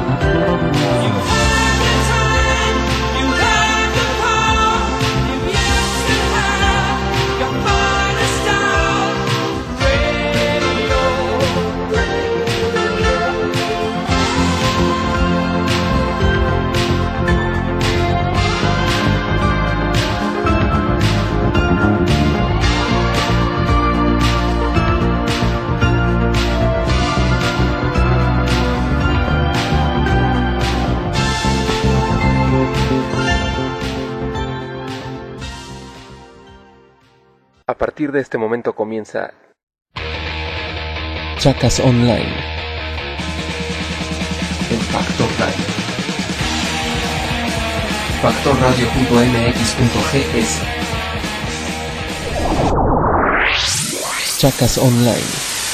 A partir de este momento comienza Chacas Online en Factor Radio. factorradio.mx.gs. Chacas Online.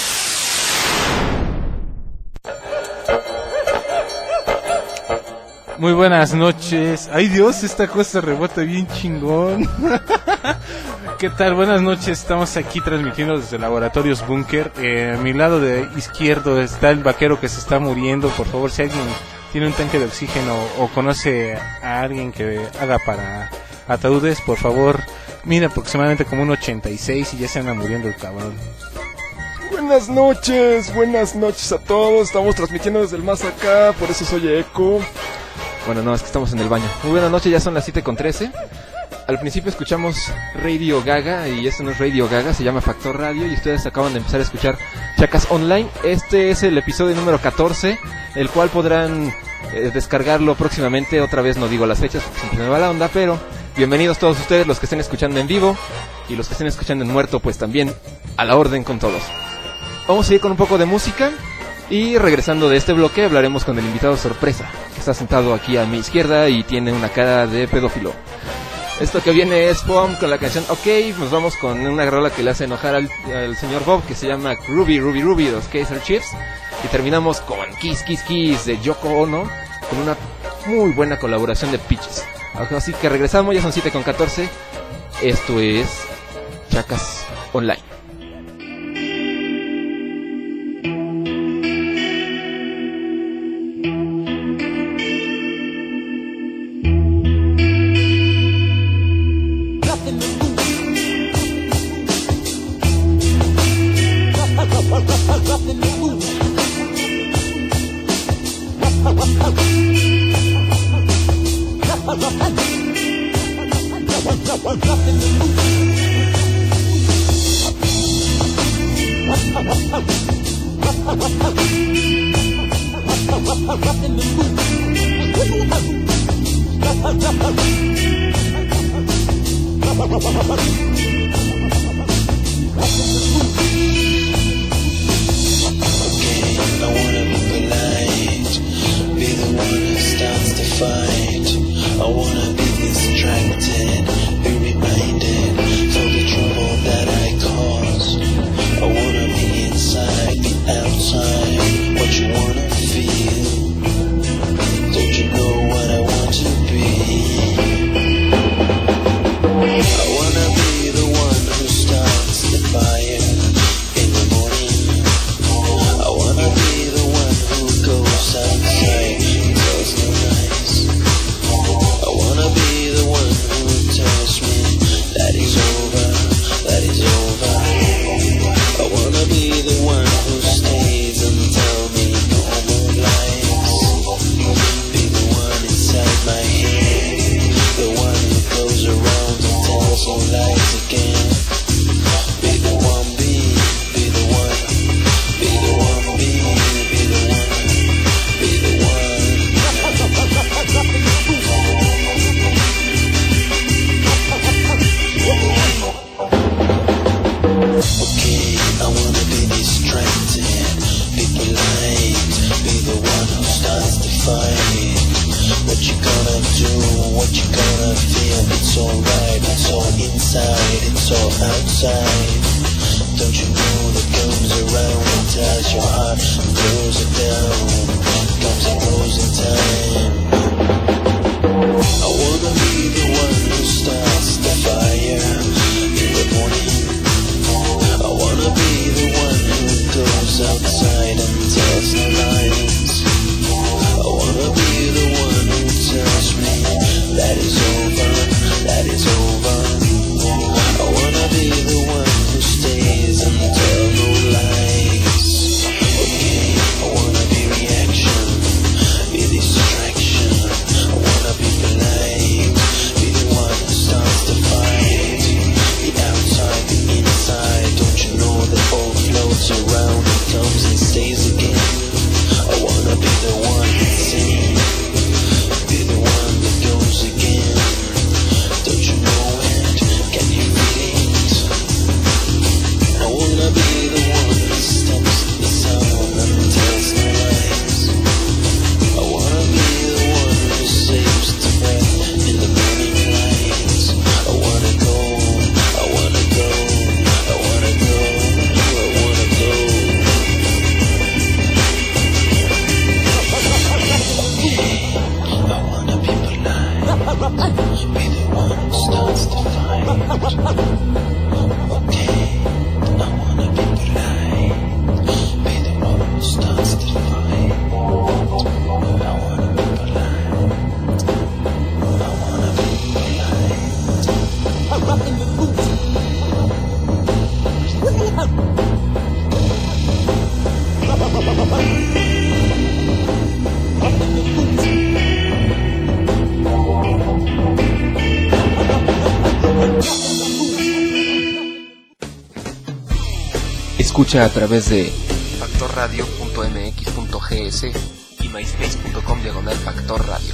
Muy buenas noches. Ay Dios, esta cosa rebota bien chingón. ¿Qué tal? Buenas noches, estamos aquí transmitiendo desde Laboratorios Búnker. A mi lado de izquierdo está el vaquero que se está muriendo. Por favor, si alguien tiene un tanque de oxígeno o conoce a alguien que haga para ataúdes, por favor, mide aproximadamente como un 86 y ya se anda muriendo el cabrón. Buenas noches a todos. Estamos transmitiendo desde el más acá, por eso soy Eco. Bueno, no, es que estamos en el baño. Muy buenas noches, ya son las 7:13. Al principio escuchamos Radio Gaga, y esto no es Radio Gaga, se llama Factor Radio, y ustedes acaban de empezar a escuchar Chacas Online. Este es el episodio número 14, el cual podrán descargarlo próximamente. Otra vez no digo las fechas porque siempre me va la onda, pero bienvenidos todos ustedes, los que estén escuchando en vivo, y los que estén escuchando en muerto, pues también a la orden con todos. Vamos a ir con un poco de música, y regresando de este bloque hablaremos con el invitado sorpresa, que está sentado aquí a mi izquierda y tiene una cara de pedófilo. Esto que viene es POM con la canción OK. Nos vamos con una rola que le hace enojar al señor Bob, que se llama Ruby, Ruby, Ruby, de los Kaiser Chiefs. Y terminamos con Kiss, Kiss, Kiss de Yoko Ono, con una muy buena colaboración de Peaches. Así que regresamos, ya son 7:14. Esto es Chacas Online. Outside and tells no lies. I escucha a través de factorradio.mx.gs y myspace.com/factorradio.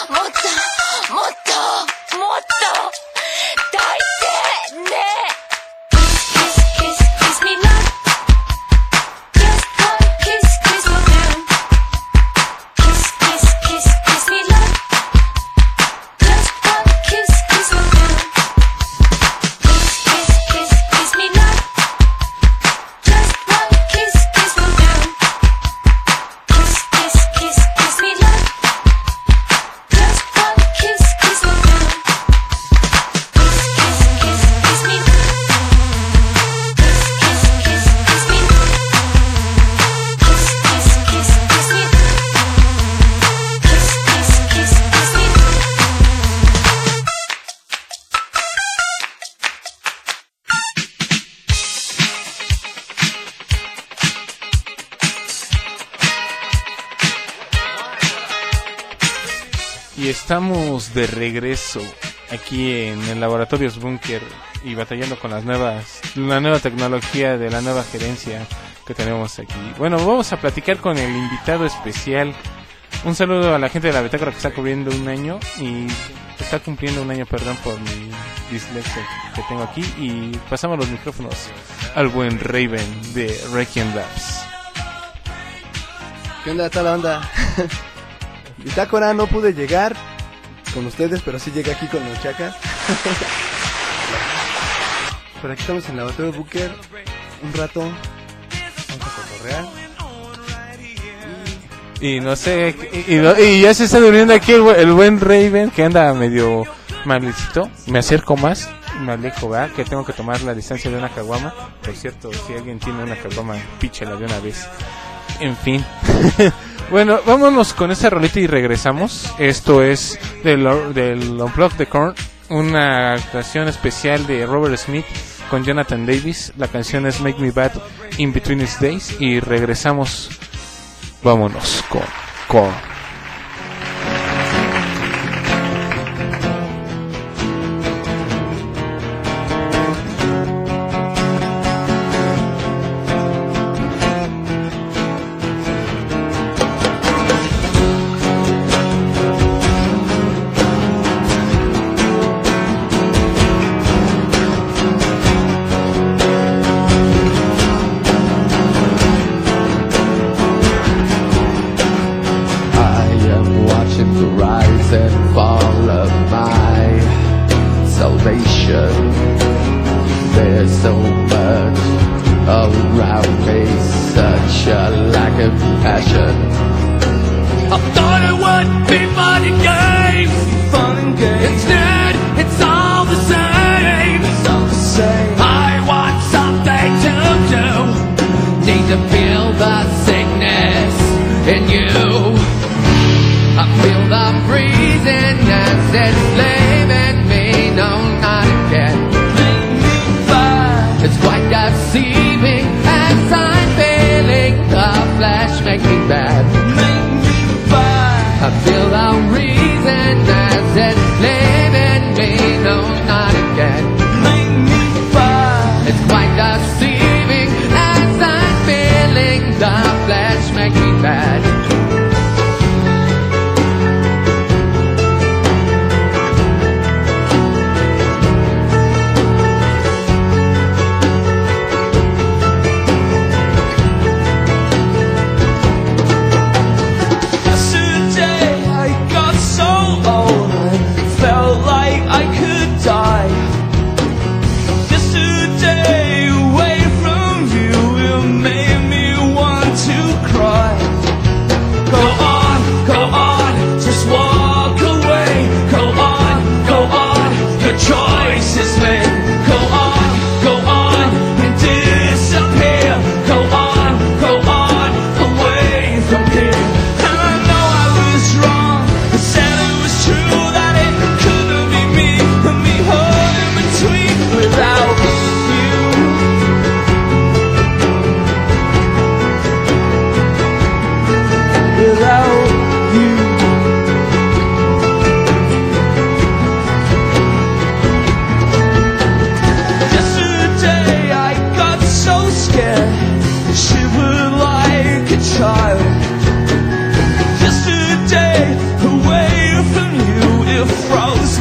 Y estamos de regreso aquí en el Laboratorios Bunker y batallando con la nueva tecnología de la nueva gerencia que tenemos aquí. Bueno, vamos a platicar con el invitado especial. Un saludo a la gente de la Bitácora que está cumpliendo un año por mi dislexia que tengo aquí, y pasamos los micrófonos al buen Raven de Requiem Labs. ¿Qué onda, tal onda? Bitácora, no pude llegar con ustedes, pero sí llegué aquí con los chacas. Por aquí estamos en el Laboratorio Bunker un rato, vamos a cotorrear. Y no sé, y ya se está durmiendo aquí el buen Raven, que anda medio malicito. Me acerco más, me alejo, ¿verdad? Que tengo que tomar la distancia de una caguama. Por cierto, si alguien tiene una caguama, píchela de una vez. En fin. Bueno, vámonos con esta rolita y regresamos. Esto es del Unplugged the Korn, una actuación especial de Robert Smith con Jonathan Davis. La canción es Make Me Bad in Between Its Days, y regresamos. Vámonos con Korn.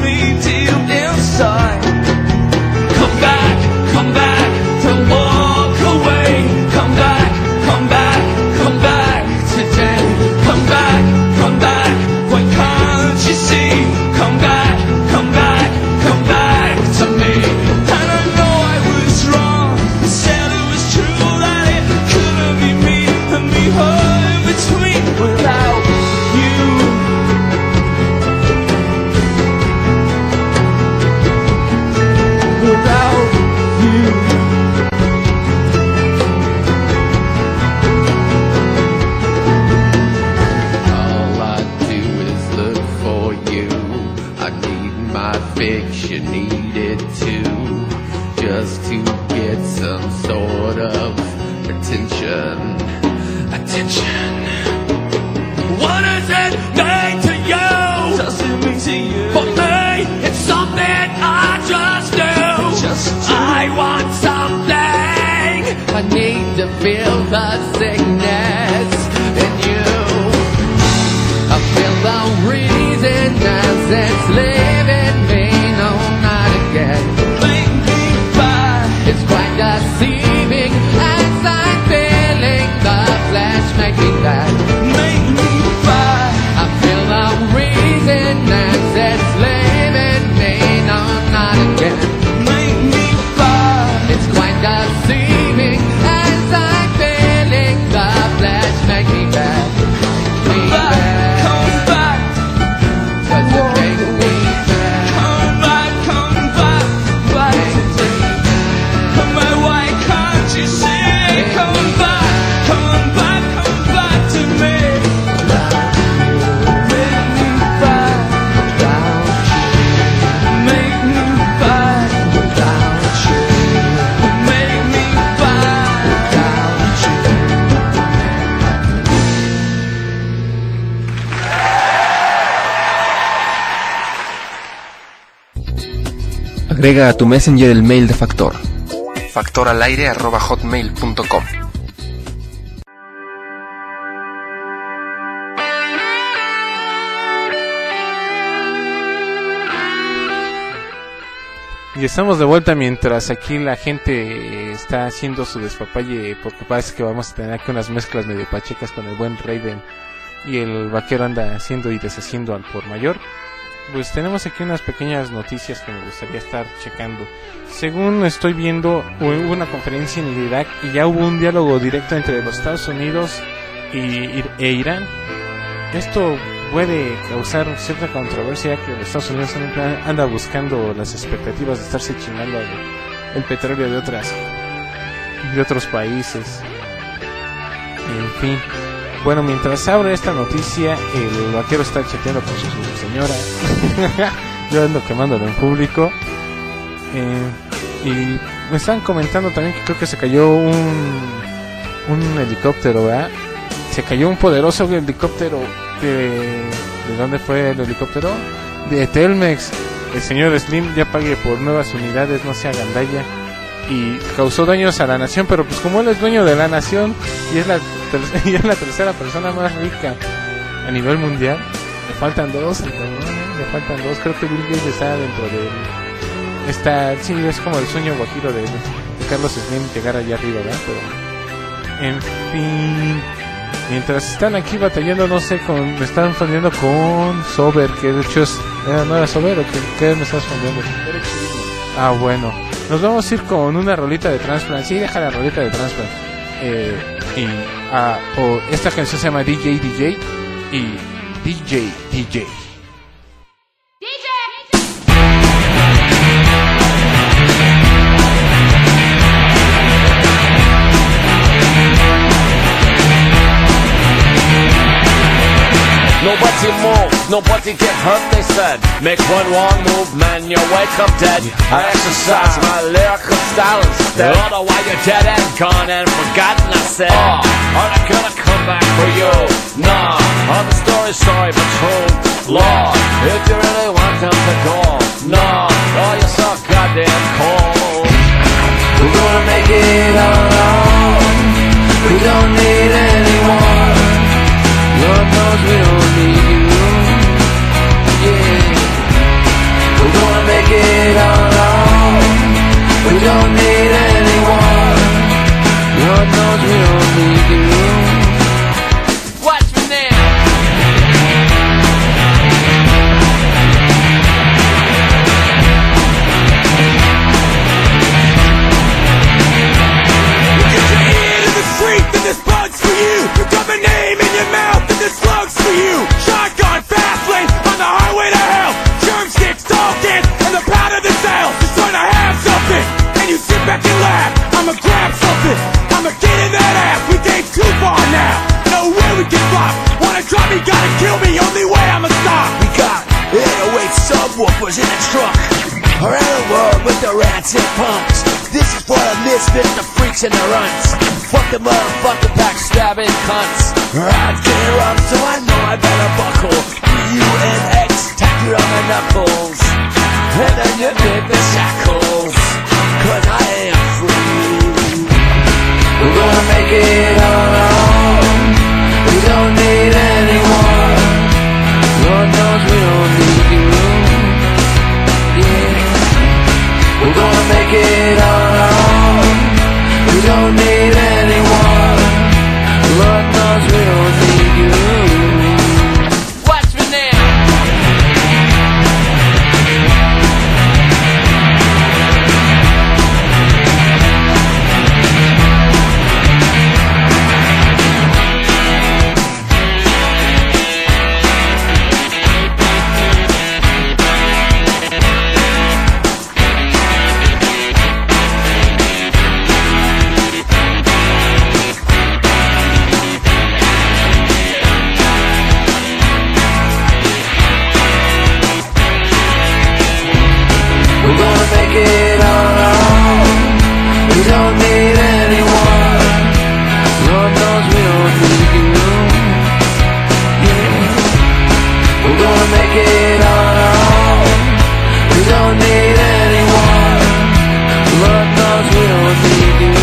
me deep inside. Come back, don't walk away. Come back, come back, come back today. Come back, why can't you see? Come back, come back, come back to me. And I know I was wrong, I said it was true, that it couldn't be me and me hurt in between without you. Without you. All I do is look for you. I need my fix, you need it too. Just to get some sort of attention. Attention. What does it mean to you? Does it mean to you? For me, it's something I just do. I want something. I need to feel the sickness in you. I feel the reason as it's leaving me, no, not again. Make me back. It's quite deceiving as I'm feeling the flesh make me back. Make me back. I feel the reason as it's leaving me, no, not again. Make me back. It's quite deceiving as I'm feeling the flesh make me back. Me back. Come back. 'Cause it makes me back. Come back, back today. Come back, why can't you see? Come back to me. Make me back. Make me back. Make me Agrega a tu Messenger el mail de Factor. factoralaire@hotmail.com. Y estamos de vuelta mientras aquí la gente está haciendo su despapalle, porque parece que vamos a tener aquí unas mezclas medio pachecas con el buen Raven y el vaquero anda haciendo y deshaciendo al por mayor. Pues tenemos aquí unas pequeñas noticias que me gustaría estar checando. Según estoy viendo, hubo una conferencia en Irak y ya hubo un diálogo directo entre los Estados Unidos e Irán. Esto puede causar cierta controversia, ya que los Estados Unidos anda buscando las expectativas de estarse chingando el petróleo de otros países. En fin. Bueno, mientras abre esta noticia, el vaquero está chateando con su señora. Yo ando quemándolo en público. Y me están comentando también que creo que se cayó un helicóptero, ¿verdad? Se cayó un poderoso helicóptero. ¿De dónde fue el helicóptero? De Telmex. El señor Slim ya pague por nuevas unidades, no sea gandalla. Y causó daños a la nación, pero pues como él es dueño de la nación y es la tercera persona más rica a nivel mundial, le faltan dos, le faltan dos. Creo que Bill Gates está dentro de sí, es como el sueño guajiro de Carlos Slim llegar allá arriba, ¿verdad? Pero en fin, mientras están aquí batallando, no sé, me están fundiendo con Sober, que de hecho no era Sober, o ¿qué me estás fundiendo? Ah, bueno. Nos vamos a ir con una rolita de Transplant. Sí, deja la rolita de Transplant. Esta canción se llama DJ y DJ. Nobody move, nobody get hurt, they said. Make one wrong move, man, you wake up dead. I exercise my lyrical style instead. Otherwise you're dead and gone and forgotten, I said. I'm not gonna come back for you, nah. All the story's sorry but true, Lord. If you really want them to go, nah. Oh, you're so goddamn cold. We're gonna make it alone. We don't need anyone. Lord knows we don't need you, yeah. back and laugh. I'ma grab something, I'ma get in that ass. We came too far now, no way we can flop. Wanna drop me, gotta kill me, only way I'ma stop. We got 808 subwoofers in the trunk, around the world with the rancid punks. This is for the misfits, the freaks and the runts. Fuck the motherfucking backstabbing cunts. I'd get up, so I know I better buckle. UNX tattooed on my knuckles, and then you dig the shackles, 'cause I am free. We're gonna make it on our own. We don't need anyone. Lord knows we don't need you. Yeah. We're gonna make it on our own. We don't need anyone. Lord knows we don't need you. Watch me now. We're gonna make it on our own. We don't need anyone. Lord knows we don't need you. Yeah. We're gonna make it on our own. We don't need anyone. Lord knows we don't need you.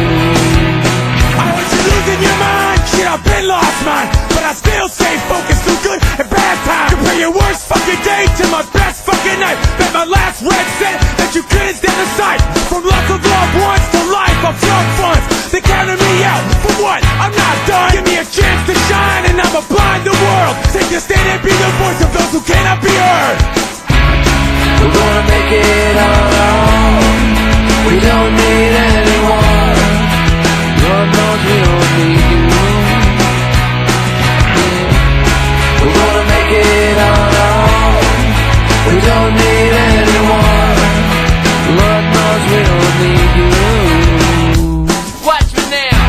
I want you losing your mind. Shit, I've been lost mine, but I still stay focused through good and bad times. Compare your worst fucking day to my best fucking night. Bet my last red said that you couldn't stand the sight. From loss of loved ones to life of drug funds, they counted me out. For what? I'm not done. Give me a chance to shine and I'ma blind the world. Take a stand and be the voice of those who cannot be heard. We're gonna make it on our own. We don't need anyone. Lord knows we don't need you. Yeah. We're gonna make it on our own. We don't need anyone. Lord knows we don't need you. Watch me now.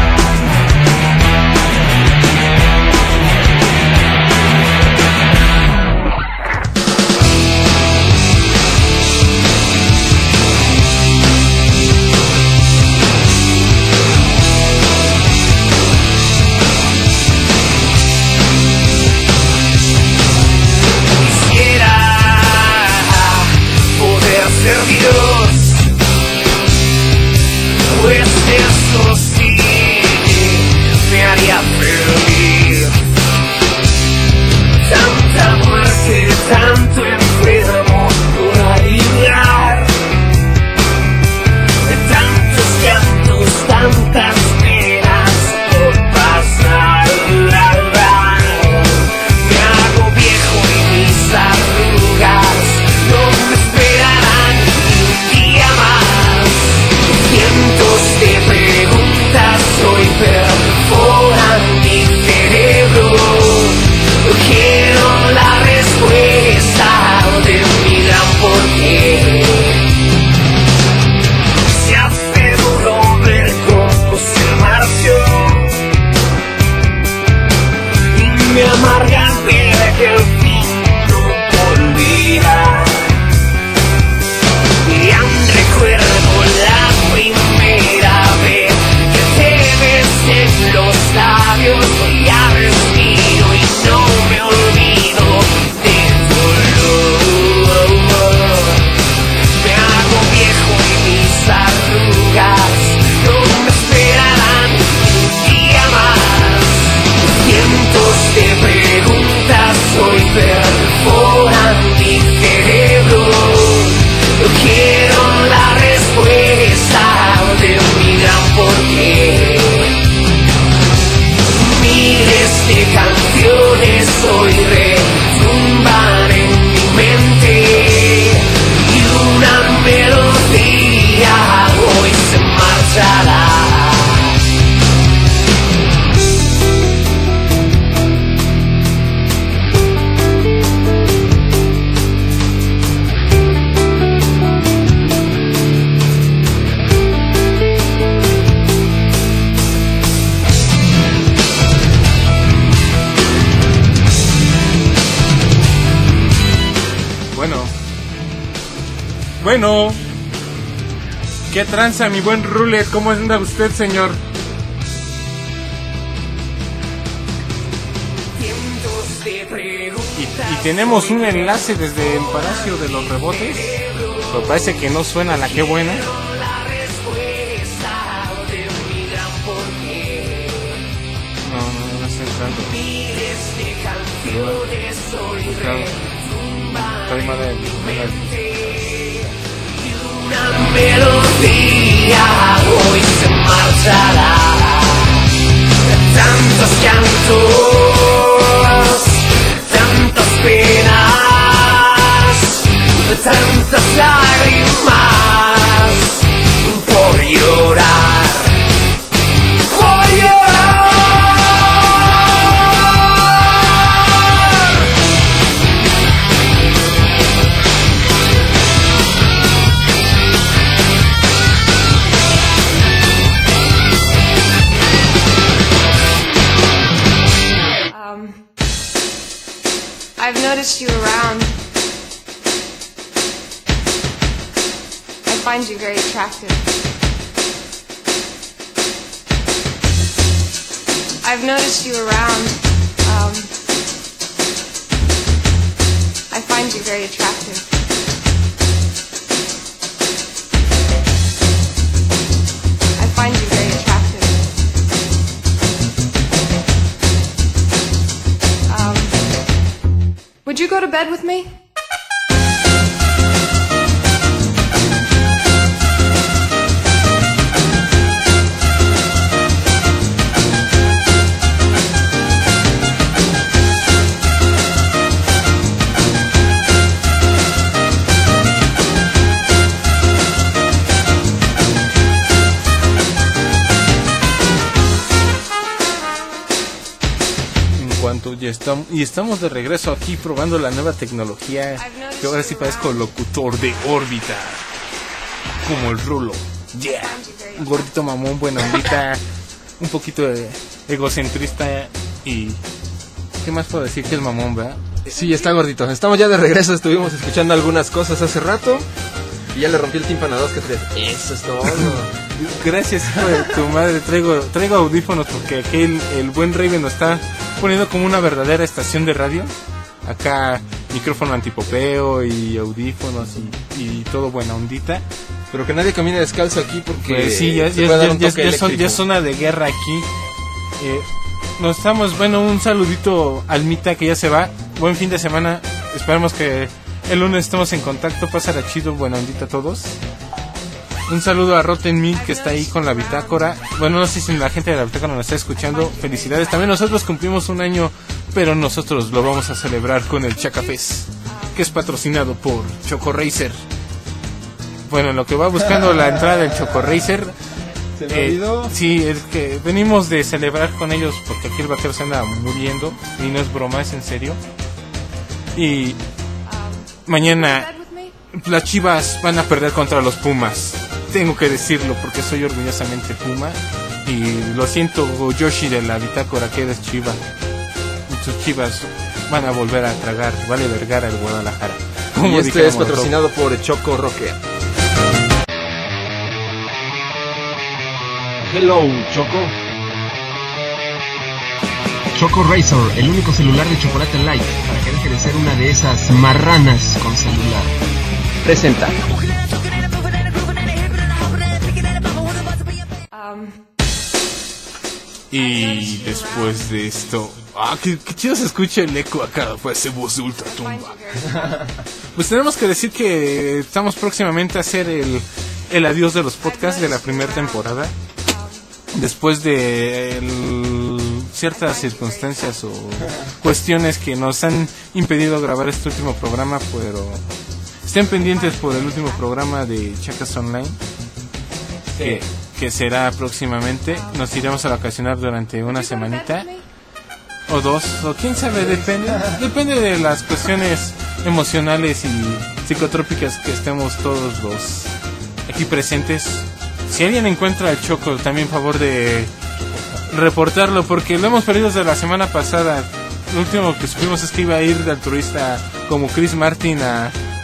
Bueno. ¿Qué tranza, mi buen Rulet? ¿Cómo anda usted, señor? Y tenemos un enlace desde el Palacio de los Rebotes. Pero parece que no suena la que buena. No está entrando. Estoy mal Una melodía hoy se marchará. Tantos llantos, tantas penas, tantas lágrimas por llorar. Por llorar. I've noticed you around. I find you very attractive. I've noticed you around. I find you very attractive. I find you very attractive. Would you go to bed with me? Y estamos de regreso aquí probando la nueva tecnología. Que ahora sí parezco locutor de órbita. Como el Rulo. Yeah. Un gordito mamón, buena ondita. Un poquito egocentrista. Y ¿qué más puedo decir que es mamón, verdad? Sí, está gordito. Estamos ya de regreso. Estuvimos escuchando algunas cosas hace rato. Y ya le rompí el tímpano a 2 que 3. Eso es todo. Gracias, hijo de tu madre. Traigo audífonos porque aquí el buen Raven nos está poniendo como una verdadera estación de radio. Acá micrófono antipopeo y audífonos y todo buena ondita. Pero que nadie camine descalzo aquí porque pues sí, ya es zona de guerra aquí. Nos estamos, un saludito al Mita que ya se va. Buen fin de semana. Esperemos que el lunes estemos en contacto. Pásala chido, buena ondita a todos. Un saludo a Rotten Meat que está ahí con la bitácora. Bueno, no sé si la gente de la bitácora nos está escuchando. Felicidades. También nosotros cumplimos un año, pero nosotros lo vamos a celebrar con el Chaca Fest, que es patrocinado por Choco Racer. Bueno, en lo que va buscando la entrada del Choco Racer. ¿Se me olvidó? Sí, es que venimos de celebrar con ellos porque aquí el vaquero se anda muriendo. Y no es broma, es en serio. Y mañana las Chivas van a perder contra los Pumas. Tengo que decirlo porque soy orgullosamente Puma. Y lo siento, Yoshi de la bitácora, que eres Chiva. Sus Chivas van a volver a tragar. Vale Vergara el Guadalajara. Y este es patrocinado por Choco Roque. Hello, Choco. Choco Racer, el único celular de chocolate light para que deje de ser una de esas marranas con celular. Presenta. Y después de esto, qué chido se escucha el eco acá, pues esa voz de ultratumba. Pues tenemos que decir que estamos próximamente a hacer el adiós de los podcasts de la primera temporada. Después de ciertas circunstancias o cuestiones que nos han impedido grabar este último programa, pero estén pendientes por el último programa de Chacas Online, que será próximamente. Nos iremos a vacacionar durante una semanita o 2, o quién sabe, depende de las cuestiones emocionales y psicotrópicas que estemos todos los aquí presentes. Si alguien encuentra al Choco, también favor de reportarlo, porque lo hemos perdido desde la semana pasada. Lo último que supimos es que iba a ir de altruista como Chris Martin a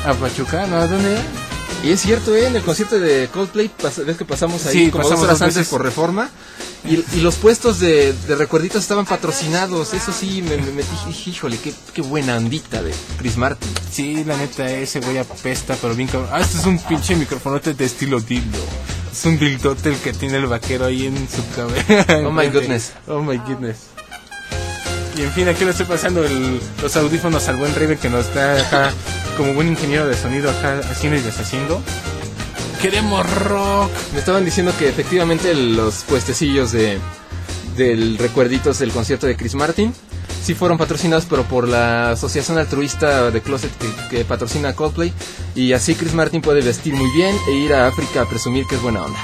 ¿A Pachuca? ¿No? ¿A dónde era? Y es cierto, en el concierto de Coldplay, ves que pasamos ahí Sí, como pasamos 2 horas 2 antes veces. por Reforma, y los puestos de recuerditos estaban patrocinados. Eso sí, me dije, híjole, qué buena ondita de Chris Martin. Sí, la neta, ese güey apesta, pero bien cabrón. Ah, este es un pinche microfonote de estilo dildo. Es un dildote el que tiene el vaquero ahí en su cabeza. Oh my goodness. Oh my goodness. Y en fin, aquí le estoy pasando los audífonos al buen River, que nos está acá como buen ingeniero de sonido acá haciendo y deshaciendo. ¡Queremos rock! Me estaban diciendo que efectivamente los puestecillos del recuerditos del concierto de Chris Martin sí fueron patrocinados, pero por la asociación altruista de Closet que patrocina Coldplay, y así Chris Martin puede vestir muy bien e ir a África a presumir que es buena onda.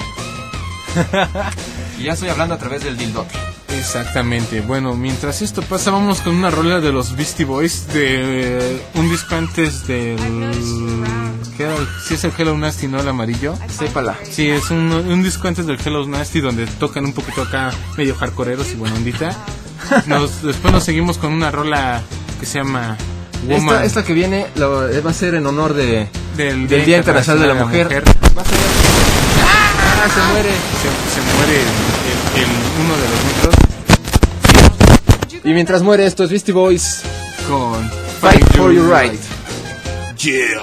Y ya estoy hablando a través del dildote. Exactamente. Bueno, mientras esto pasa, vamos con una rola de los Beastie Boys de un disco antes del... ¿Qué era? Sí, es el Hello Nasty, ¿no? El amarillo. Sépala. Sí, es un disco antes del Hello Nasty donde tocan un poquito acá medio hardcoreeros y buena ondita. Después nos seguimos con una rola que se llama Woman. Esta que viene va a ser en honor del del Día Internacional de la Mujer. Va a ser... ¡Ah! Se muere. Se muere uno de los nuestros. Y mientras muere esto es Beastie Boys Con Fight for Your Right. Yeah.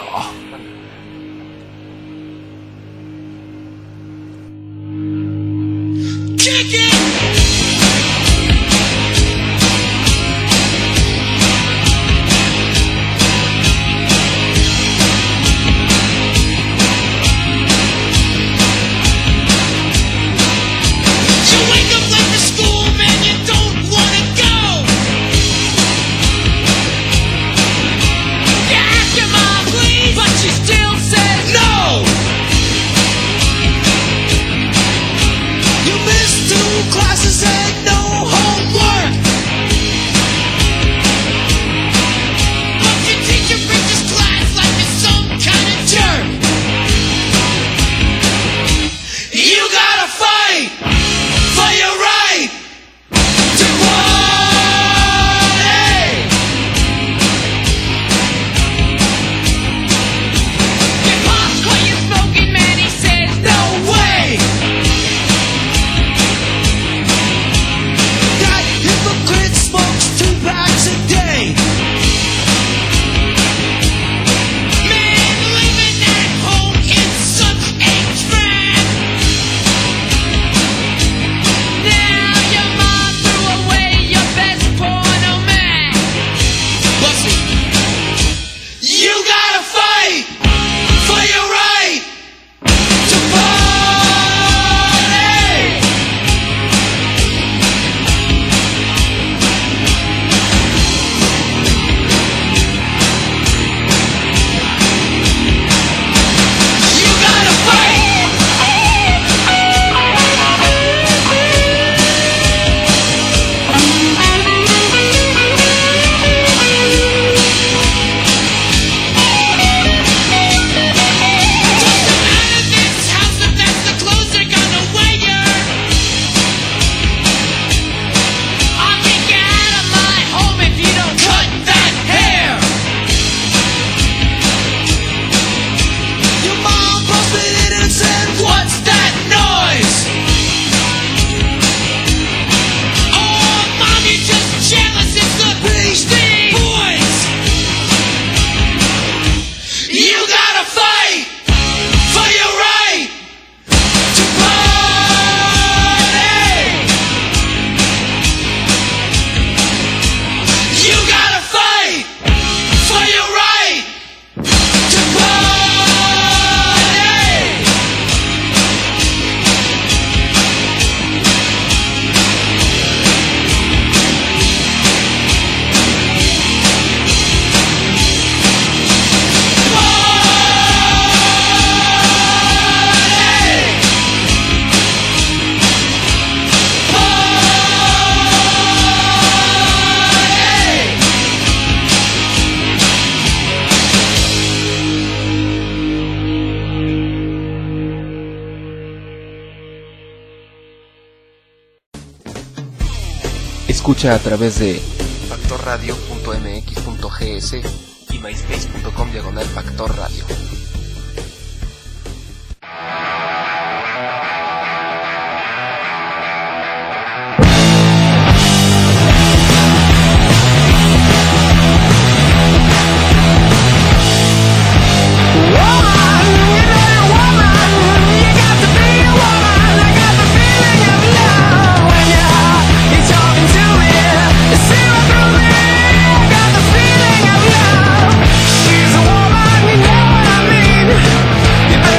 Escucha a través de factorradio.mx.gs y myspace.com/Factor Radio. She's a woman, you know what I mean.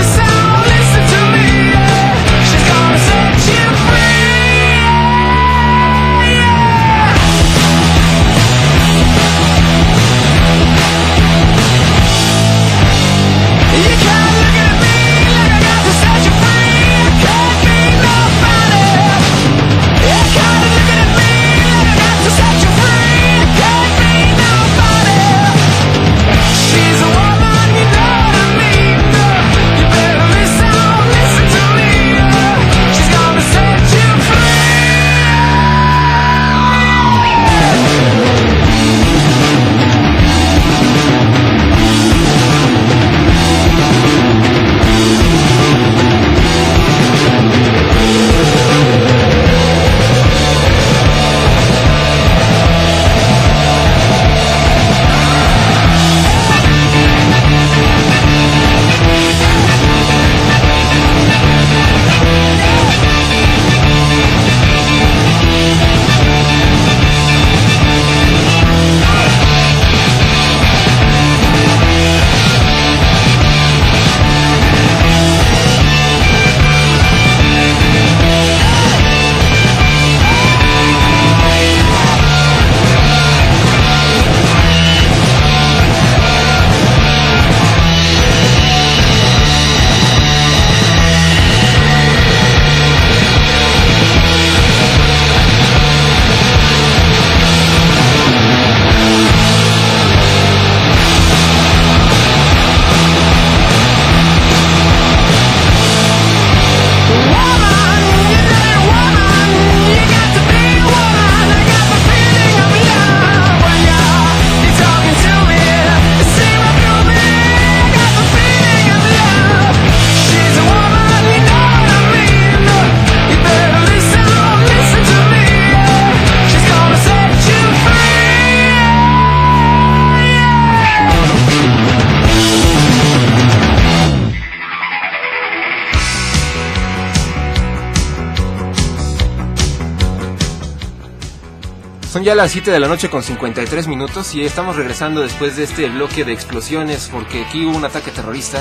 Son ya las 7 de la noche con 53 minutos y estamos regresando después de este bloque de explosiones porque aquí hubo un ataque terrorista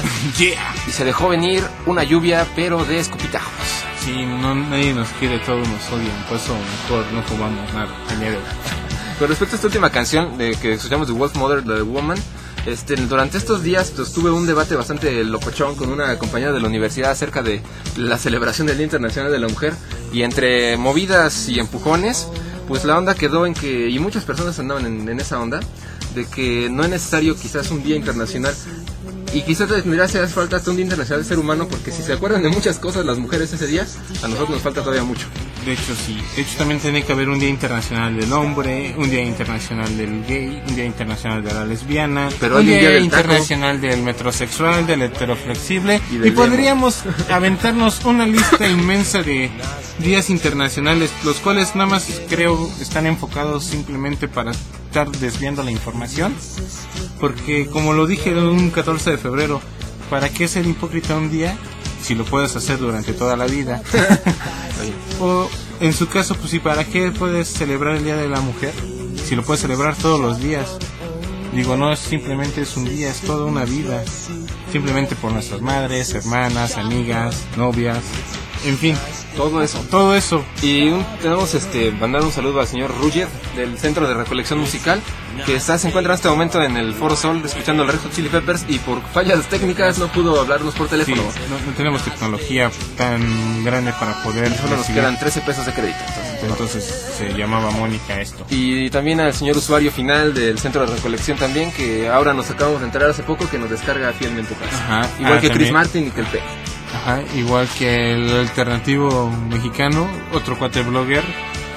y se dejó venir una lluvia pero de escupitajos. Sí, nadie nos quiere, todos nos odian, por eso mejor no fumamos nada el día de hoy. Con respecto a esta última canción que escuchamos de Wolf Mother, The Woman, durante estos días tuve un debate bastante locochón con una compañera de la universidad acerca de la celebración del Día Internacional de la Mujer, y entre movidas y empujones, pues la onda quedó en que, y muchas personas andaban en esa onda, de que no es necesario quizás un día internacional, y quizás tendría que hacer falta hasta un Día Internacional del Ser Humano, porque si se acuerdan de muchas cosas las mujeres ese día, a nosotros nos falta todavía mucho. De hecho sí, de hecho también tiene que haber un Día Internacional del Hombre, un Día Internacional del Gay, un Día Internacional de la Lesbiana, pero un Día del Internacional del Metrosexual, del Heteroflexible, y podríamos aventarnos una lista inmensa de días internacionales, los cuales nada más creo están enfocados simplemente para estar desviando la información, porque como lo dije un 14 de febrero, ¿para qué ser hipócrita un día si lo puedes hacer durante toda la vida? O en su caso, pues sí, ¿para qué puedes celebrar el Día de la Mujer si lo puedes celebrar todos los días? Digo, no es simplemente es un día, es toda una vida, simplemente por nuestras madres, hermanas, amigas, novias, en fin, todo eso. Y tenemos mandar un saludo al señor Rugger del Centro de Recolección Musical, que se encuentra en este momento en el Foro Sol escuchando el Red Hot Chili Peppers, y por fallas técnicas no pudo hablarnos por teléfono. Sí, no tenemos tecnología tan grande para poder solo nos quedan 13 pesos de crédito. Entonces se llamaba Mónica esto. Y también al señor usuario final del Centro de Recolección también, que ahora nos acabamos de enterar hace poco que nos descarga fielmente tu casa. Ajá. Igual que también. Chris Martin y que el P. Ajá, igual que el alternativo mexicano, otro cuate blogger,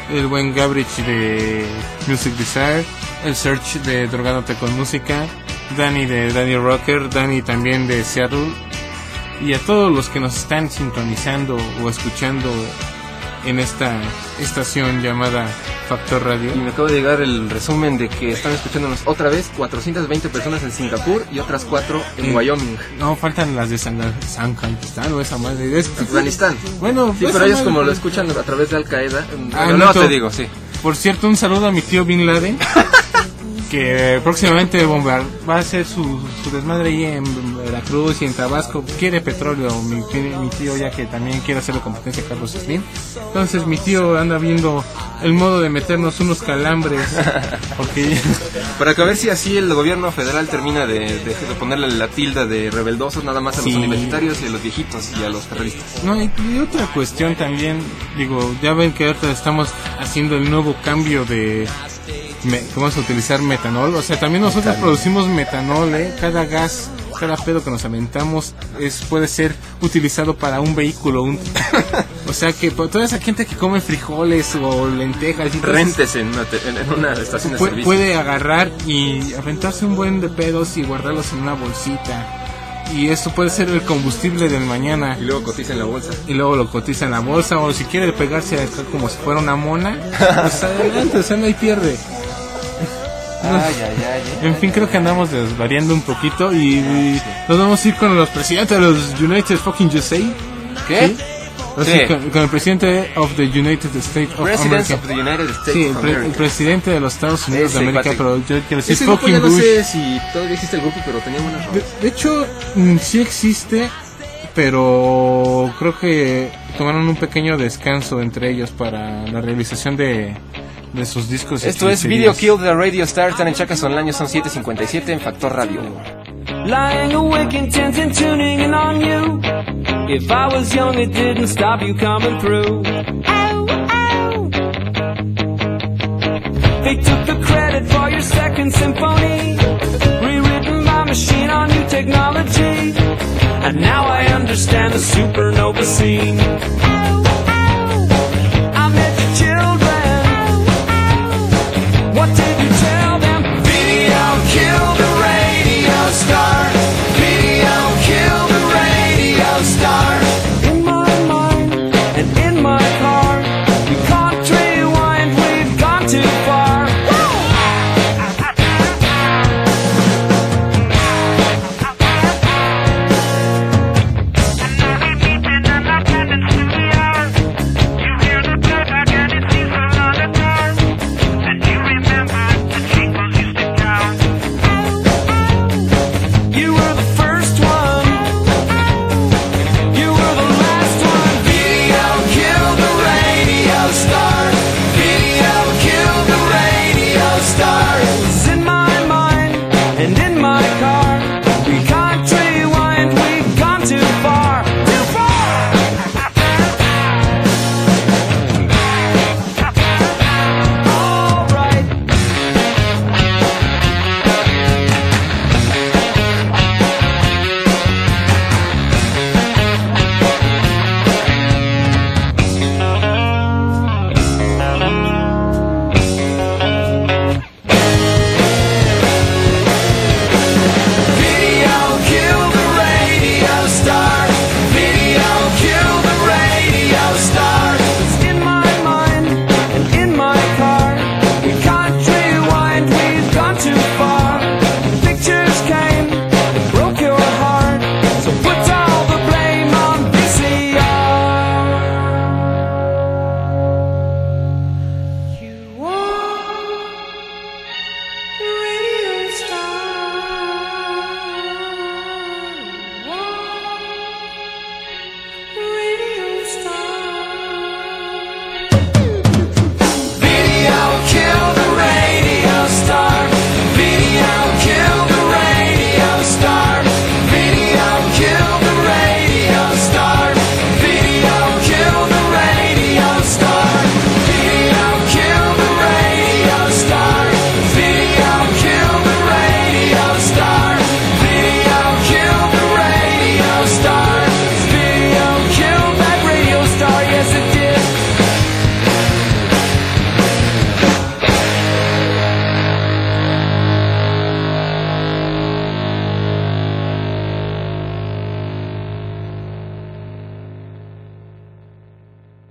el buen Gabrich de Music Desire, el Search de Drogándote con Música, Dani de Danny Rocker, Dani también de Seattle, y a todos los que nos están sintonizando o escuchando en esta estación llamada Factor Radio. Y me acaba de llegar el resumen de que están escuchándonos otra vez 420 personas en Singapur y otras 4 en Wyoming. No, faltan las de San Afganistán o esa madre. Afganistán. Bueno, sí, pero ellos como lo escuchan a través de Al Qaeda. No te digo, sí. Por cierto, un saludo a mi tío Bin Laden, que próximamente va a hacer su desmadre ahí en Veracruz y en Tabasco. Quiere petróleo, mi tío, ya que también quiere hacerle competencia a Carlos Slim. Entonces mi tío anda viendo el modo de meternos unos calambres porque para que a ver si así el gobierno federal termina de ponerle la tilda de rebeldosos nada más a los universitarios y a los viejitos y a los terroristas. No, y otra cuestión también, digo, ya ven que ahorita estamos haciendo el nuevo cambio de que vamos a utilizar metanol, o sea, también nosotros producimos metanol, cada gas, cada pedo que nos aventamos puede ser utilizado para un vehículo, o sea que toda esa gente que come frijoles o lentejas y rentes en una estación de servicio puede agarrar y aventarse un buen de pedos y guardarlos en una bolsita. Y eso puede ser el combustible del mañana. Y luego cotiza en la bolsa. Y luego lo cotiza en la bolsa. O si quiere pegarse acá como si fuera una mona, pues adelante, o sea, no hay pierde. En fin, creo que andamos desvariando un poquito y nos vamos a ir con los presidentes de los United fucking USA. ¿Qué? ¿Sí? Sí. Con el presidente of the United States of America. Of the United States sí, of America. El presidente de los Estados Unidos de América, pero yo quiero decir ese fucking grupo ya Bush. No sé si todavía existe el grupo, pero tenía buenas rolas. De hecho, sí existe, pero creo que tomaron un pequeño descanso entre ellos para la realización de sus discos. Esto es Video Kill de Radio Star. Están en Chacas Online, son 7:57 en Factor Radio. Lying awake intense and tuning in on you. If I was young, it didn't stop you coming through. Ow, ow. They took the credit for your second symphony, rewritten by machine on new technology. And now I understand the supernova scene. Ow, ow. I met your children. Ow, ow. What did you tell them? Video killed the radio star. Video killed the radio star. In my mind and in my car, we can't rewind, we've gone too far.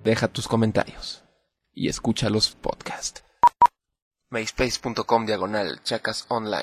deja tus comentarios y escucha los podcasts. myspace.com/chacas online.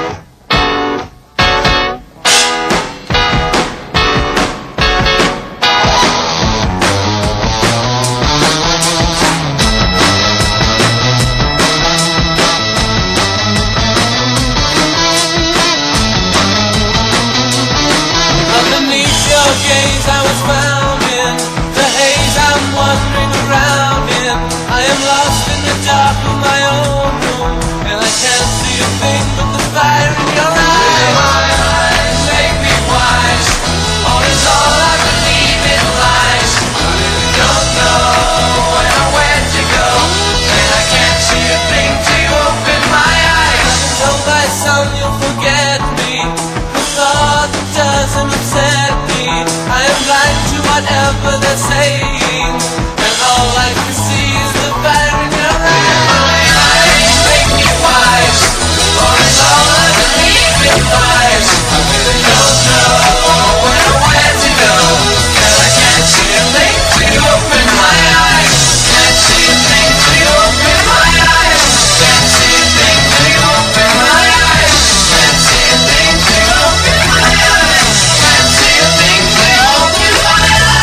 Underneath your gaze I was found in the haze I'm wandering around in. I am lost in the dark of my own room, and I can't see a thing but the fire in your eyes. My eyes make me wise, all is all I believe in lies. I really don't know when or where to go, and I can't see a thing till you open my eyes. I've been told by some you'll forget me, the thought that doesn't upset me. I am blind to whatever they're saying, and all I can see is the fire in your eyes. My eyes make me wise, for it's all I believe in lies. I really don't know when or where to go, and I can't see a thing till you open my eyes. Can't see a thing till you open my eyes. Can't see a thing till you open my eyes. Can't see a thing till you open my eyes. Can't see a thing till you open my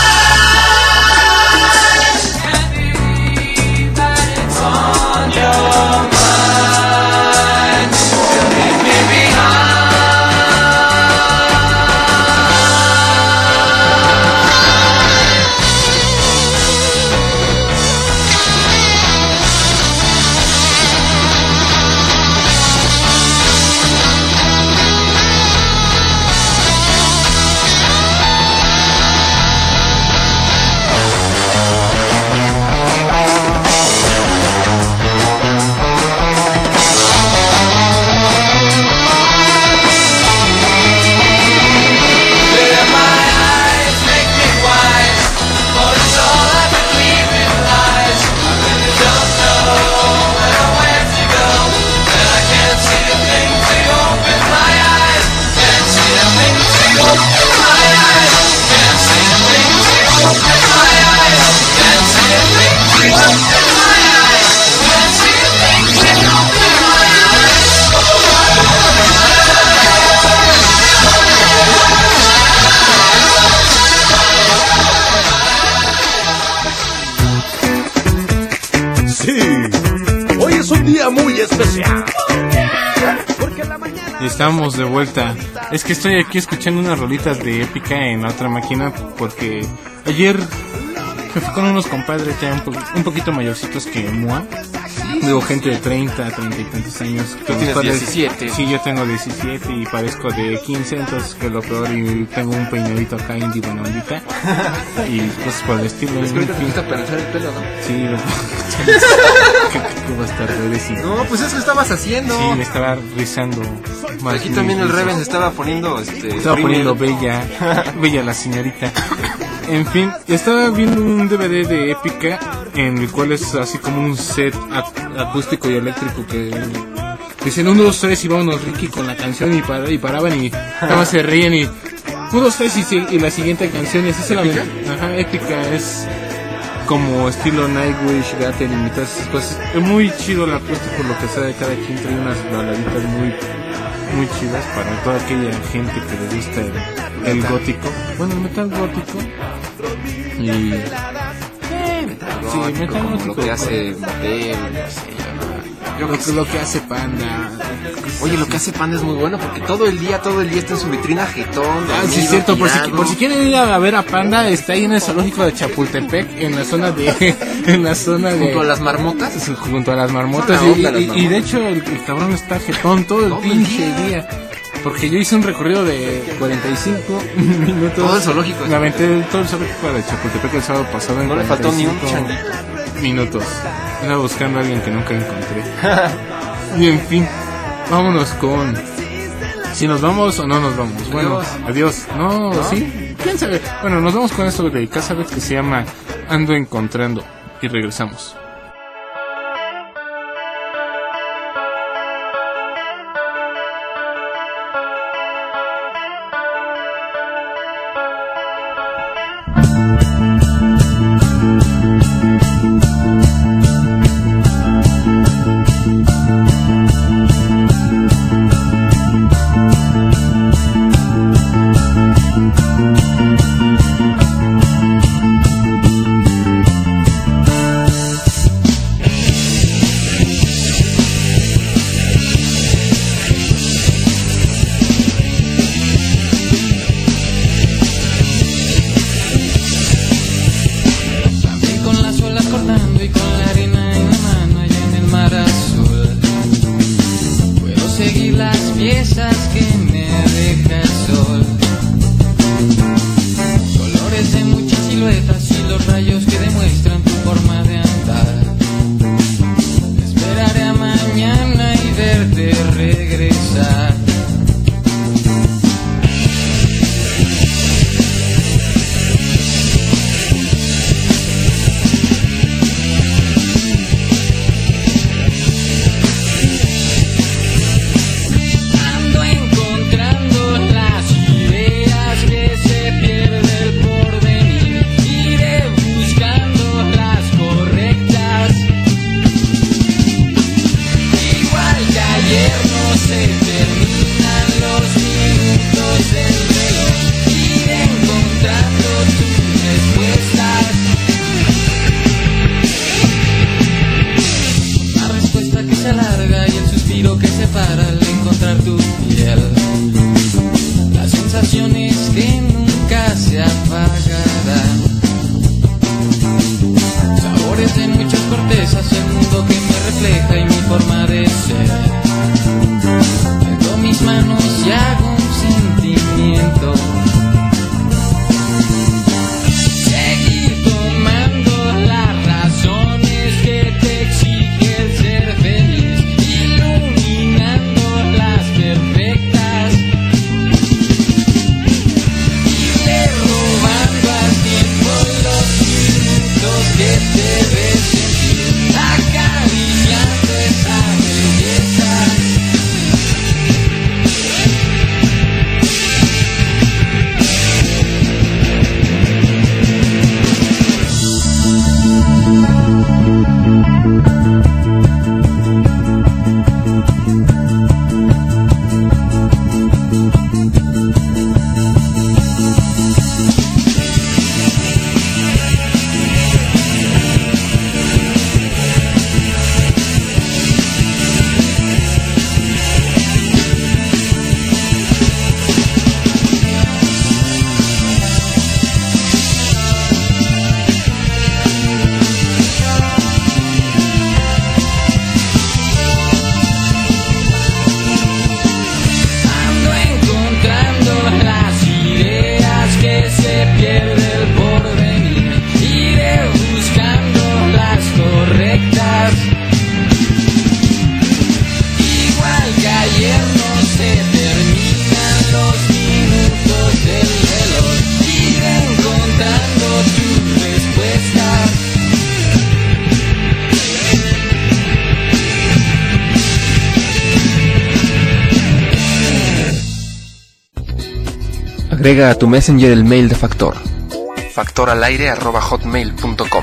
eyes. Can't believe that it's on your mind. You leave me behind. Hoy es un día muy especial. Y estamos de vuelta. Es que estoy aquí escuchando unas rolitas de épica en la otra máquina porque ayer me fui con unos compadres ya un poquito mayorcitos que Mua. Digo, gente de 30 y tantos años. Tú tienes 17. Sí, yo tengo 17 y parezco de 15, entonces que es lo peor, y tengo un peinadito acá indie buena ondita y cosas por el estilo. Es que ahorita te gusta planchar el pelo, ¿no? Sí, ¿Qué va a estar No, pues eso estabas haciendo. Sí, me estaba rizando. Aquí también el Reven se estaba poniendo estaba poniendo bella la señorita. En fin, estaba viendo un DVD de Épica en el cual es así como un set acústico y eléctrico que dicen 1, 2, 3 y vámonos Ricky con la canción y paraban y nada más se reían y 1, 2, 3 y la siguiente canción y así se la ven. Ajá, Épica es como estilo Nightwish, Gaten y todas esas cosas. Es muy chido el acústico, lo que sea de cada quien, trae unas baladitas muy chidas para toda aquella gente que le gusta el gótico, bueno, el metal gótico y metal gótico, lo que hace Motel, lo que hace Panda. Oye, lo que hace Panda es muy bueno porque todo el día está en su vitrina jetón. Sí, es cierto, por si quieren ir a ver a Panda, está ahí en el zoológico de Chapultepec, en la zona de junto a las marmotas. Junto a las marmotas y de hecho el cabrón está jetón todo el pinche día. Porque yo hice un recorrido de 45 minutos. Todo el zoológico. Me aventé todo el zoológico de Chapultepec el sábado pasado en 45 no le faltó ni un changuito. Minutos. Estaba buscando a alguien que nunca encontré. Y en fin, vámonos con... Si nos vamos o no nos vamos. Bueno, adiós. No, ¿sí? ¿Quién sabe? Bueno, nos vamos con esto de Casabet que se llama Ando Encontrando. Y regresamos. Agrega a tu Messenger el mail de Factor. factoralaire@hotmail.com.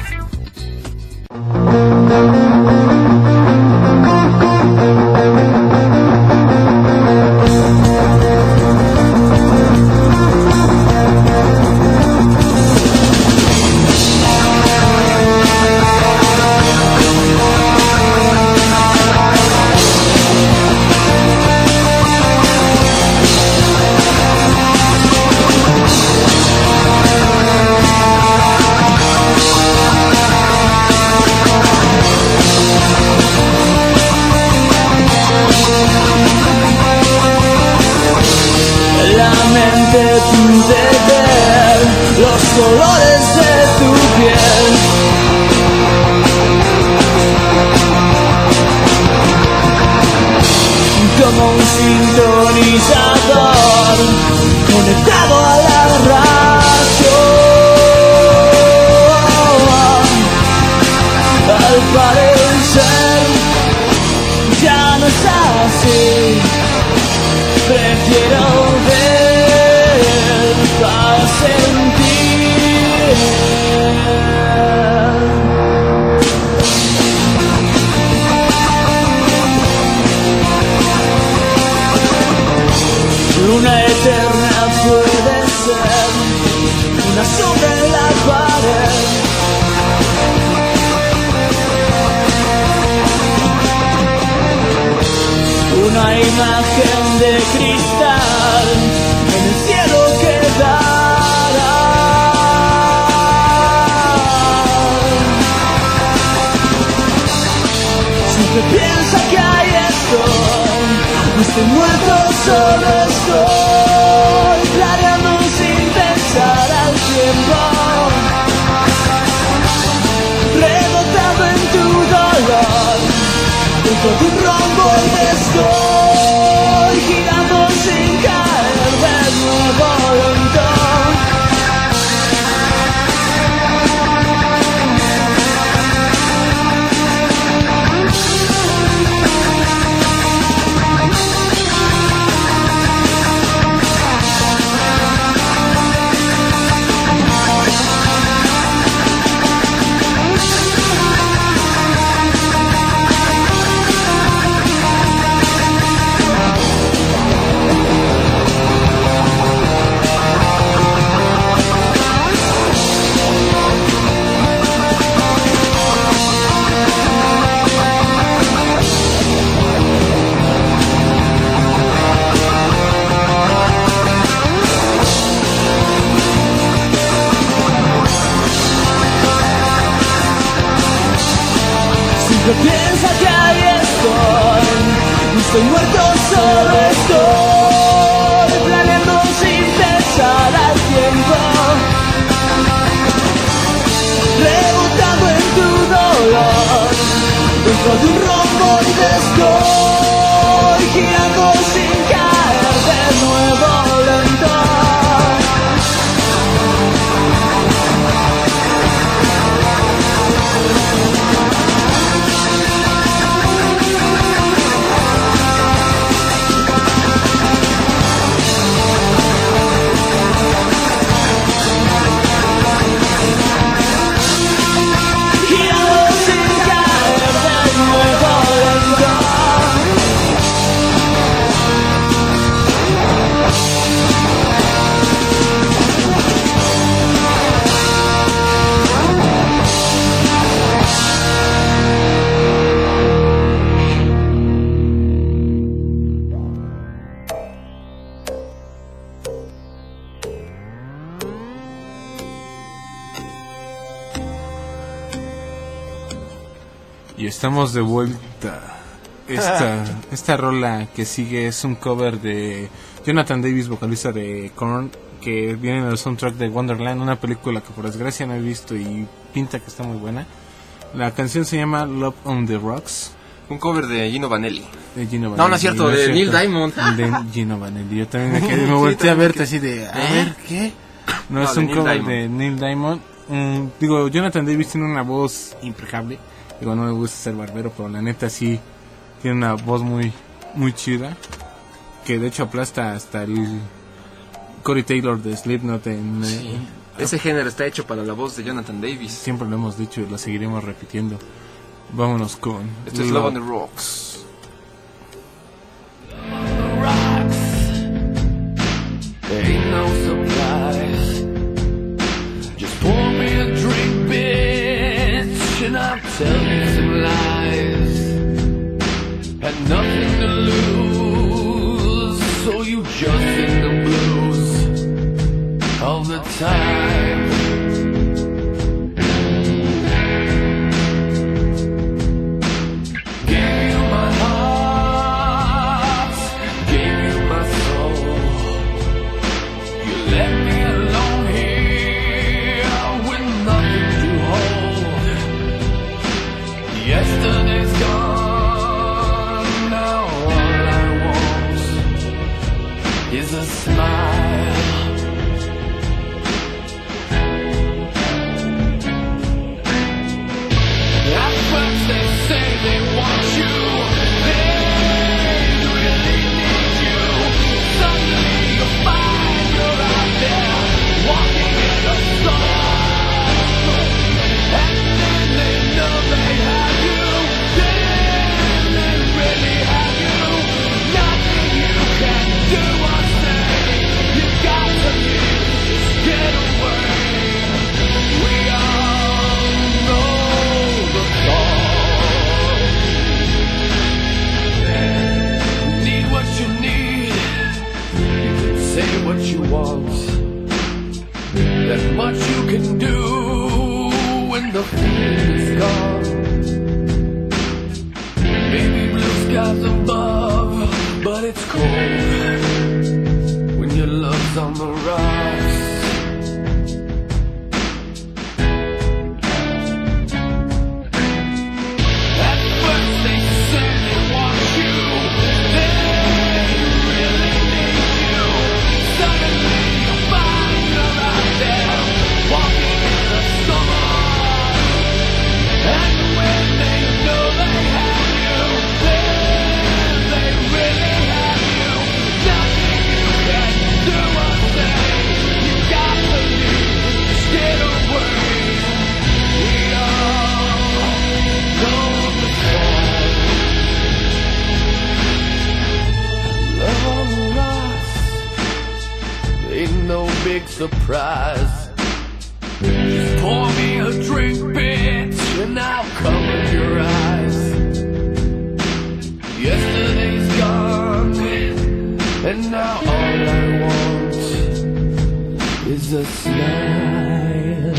Y estamos de vuelta. Esta rola que sigue es un cover de Jonathan Davis, vocalista de Korn, que viene en el soundtrack de Wonderland, una película que por desgracia no he visto y pinta que está muy buena. La canción se llama Love on the Rocks. Un cover de Gino Vanelli. No, no es cierto, de Neil Diamond. De Gino Vanelli. Yo también me quedé, me volteé a verte así de, a ver, ¿qué? No, es un cover de Neil Diamond. Digo, Jonathan Davis tiene una voz impecable. Digo, no me gusta ser barbero, pero la neta sí tiene una voz muy, muy chida. Que de hecho aplasta hasta el Corey Taylor de Slipknot Ese género está hecho para la voz de Jonathan Davis. Siempre lo hemos dicho y lo seguiremos repitiendo. Vámonos con... Esto es Love on the Rocks. Ain't no surprise. Just pour me a drink, bitch, and I'll tell you some lies. Had nothing to lose, so you just sing the blues all the time. Gave you my heart, gave you my soul. You left me alone here with nothing to hold. Yesterday's gone, now all I want is a smile. At first they say they want you, they really need you. Suddenly you find you're out there, walking in the storm. And then they know they have you, then they really have you. Nothing you can do or say, you got to leave, just get away. We all know the call. Need what you need, you can say what you want. There's much you can do when the feeling is gone. Maybe blue skies above, but it's cold when your love's on the rocks. At first they say they want you, they really need you. Suddenly you find you're out there, walking in the storm. And when they know they have you, then they really have you. Nothing you can do or say, you got to leave, just get away. We all know the song. Love on the rocks, ain't no big surprise. Just pour me a drink, bitch, and I'll cover your eyes. Yesterday's gone, and now all I want is a smile.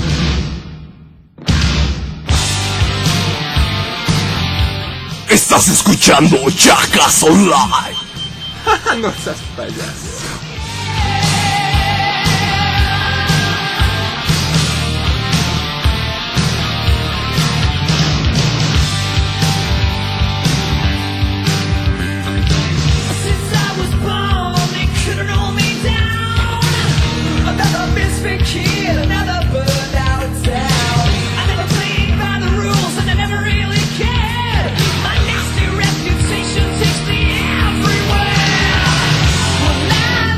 Estás escuchando Jackass Online. No seas payaso. Since I was born, they couldn't hold me down. Another misfit kid, another burned out town. I never played by the rules and I never really cared. My nasty reputation takes me everywhere. Well, now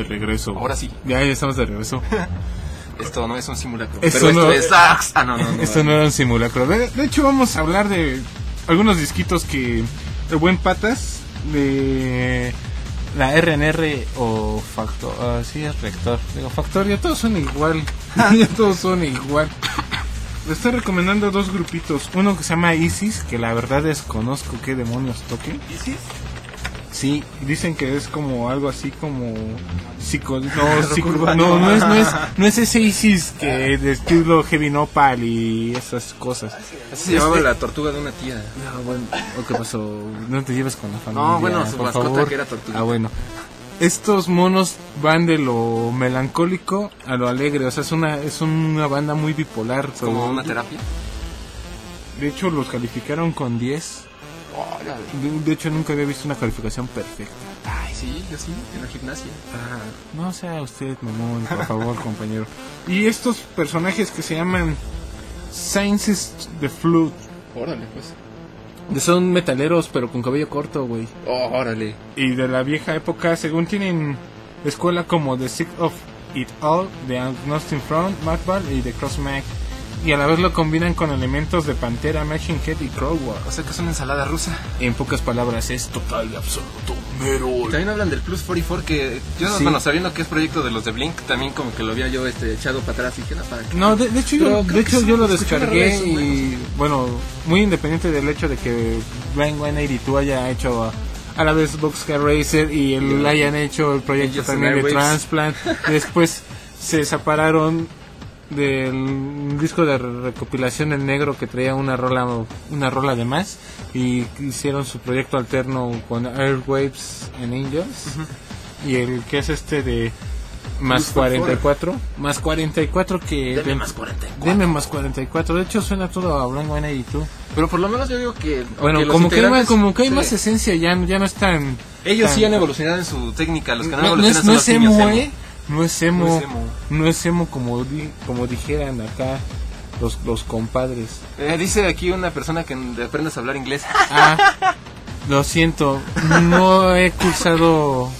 regreso. Ahora sí. Ya estamos de regreso. Esto no es un simulacro. Esto pero no- esto es Dax. No. Esto no era un simulacro. De hecho, vamos a hablar de algunos disquitos que el buen Patas de la RNR o Factor. Sí, es Rector. Digo, Factorio, todos son igual. Ya todos son igual. Le estoy recomendando dos grupitos. Uno que se llama Isis, que la verdad desconozco qué demonios toque. ¿Isis? Sí, dicen que es como algo así como Urbano. no es ese Isis que de estilo Heavy Nopal y esas cosas. Así se llamaba la tortuga de una tía. No, bueno, ¿o qué pasó? No te lleves con la familia. No, bueno, su por mascota favor. que era tortuga. Ah, bueno. Estos monos van de lo melancólico a lo alegre, o sea, es una banda muy bipolar. Es como una terapia. De hecho, los calificaron con 10. De hecho, nunca había visto una calificación perfecta. Ay, sí, yo sí, en la gimnasia. No sea usted mamón, por favor, compañero. Y estos personajes que se llaman Sciences the Flute, Órale, pues. son metaleros pero con cabello corto, güey. Órale. Y de la vieja época, según tienen escuela como The Sick of It All, The Agnostic Front, Madball y The Cross Mag. Y a la vez lo combinan con elementos de Pantera, Machine Head y Crowbar. O sea que es una ensalada rusa. En pocas palabras, es total y absoluto Y también hablan del Plus 44 que yo, Sí. bueno, sabiendo que es proyecto de los de Blink, también como que lo había yo echado para atrás y dije, no, para qué. No, de hecho, Pero creo que yo lo se escuchó descargué una rola de y, bueno, muy independiente del hecho de que Blink-182 haya hecho a la vez Boxcar Racer y el hayan hecho el proyecto Angels también and de Airwaves. Transplant. Después se separaron del disco de recopilación en negro que traía una rola de más y hicieron su proyecto alterno con Airwaves and Angels. Y el que es este de más 44 que Deme más 44. Deme más 44. De hecho suena todo a Blink-182. Pero por lo menos yo digo que... Bueno, aunque los como que integrantes- hay sí. más esencia, ya no es tan... Ellos sí tan- han evolucionado en su técnica, los que no, no evolucionan es son los niños emo, emo. no es emo, No es emo. no es emo como dijeran acá los compadres. Dice aquí una persona que aprendas a hablar inglés. Ah, lo siento, no he cursado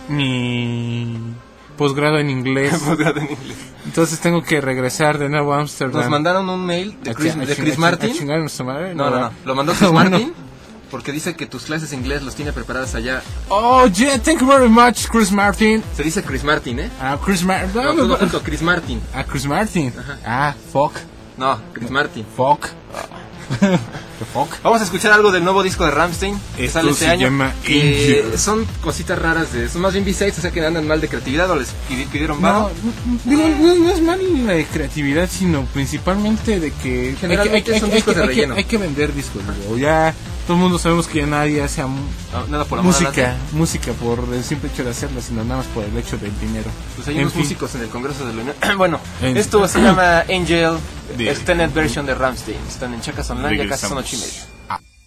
mi posgrado en inglés, Posgrado en inglés. entonces tengo que regresar de nuevo a Amsterdam. Nos mandaron un mail de Chris Martin. ¿A chingar a nuestra madre? No. Lo mandó Chris Bueno. Martin porque dice que tus clases de inglés los tiene preparadas allá. Oh, yeah, thank you very much, Chris Martin. Se dice Chris Martin, ¿eh? Chris Martin. No, todo junto, Chris Martin. Chris Martin. Fuck. No, Chris Martin. Fuck. The fuck. Vamos a escuchar algo del nuevo disco de Rammstein que Esto sale este se año. llama Que Angel. son cositas raras, son más bien B-sides, o sea que andan mal de creatividad o les pidieron No, varo. no es mal la de creatividad, sino principalmente de que Generalmente son discos de relleno. hay que vender discos. Digo, ya todo el mundo sabemos que ya nadie hace Nada por amor al arte. música por el simple hecho de hacerla, sino nada más por el hecho del dinero. Pues hay En unos fin. músicos en el Congreso de la Unión. Bueno, En- esto se llama Angel, De- extended version de Rammstein. Están en Chacas Online, ya casi son Regresamos. 8:30.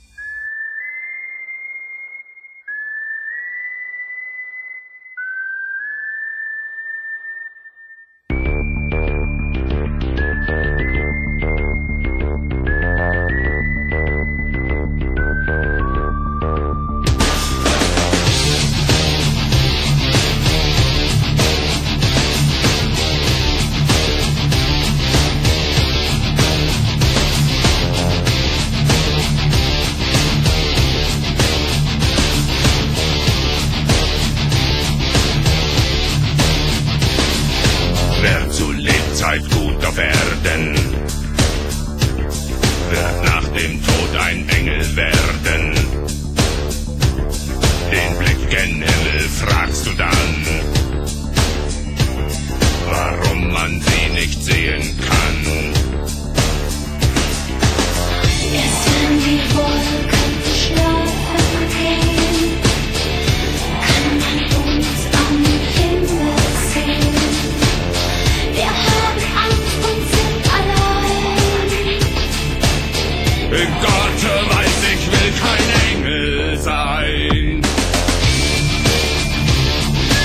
Wer zu Lebzeit gut auf Erden, wird nach dem Tod ein Engel werden. Den Blick gen Himmel fragst du dann, warum man sie nicht sehen kann. Erst wenn die Wolken schlafen gehen, kann man uns am Himmel sehen. Wir haben Angst und sind allein. Gott weiß, ich will kein Engel sein.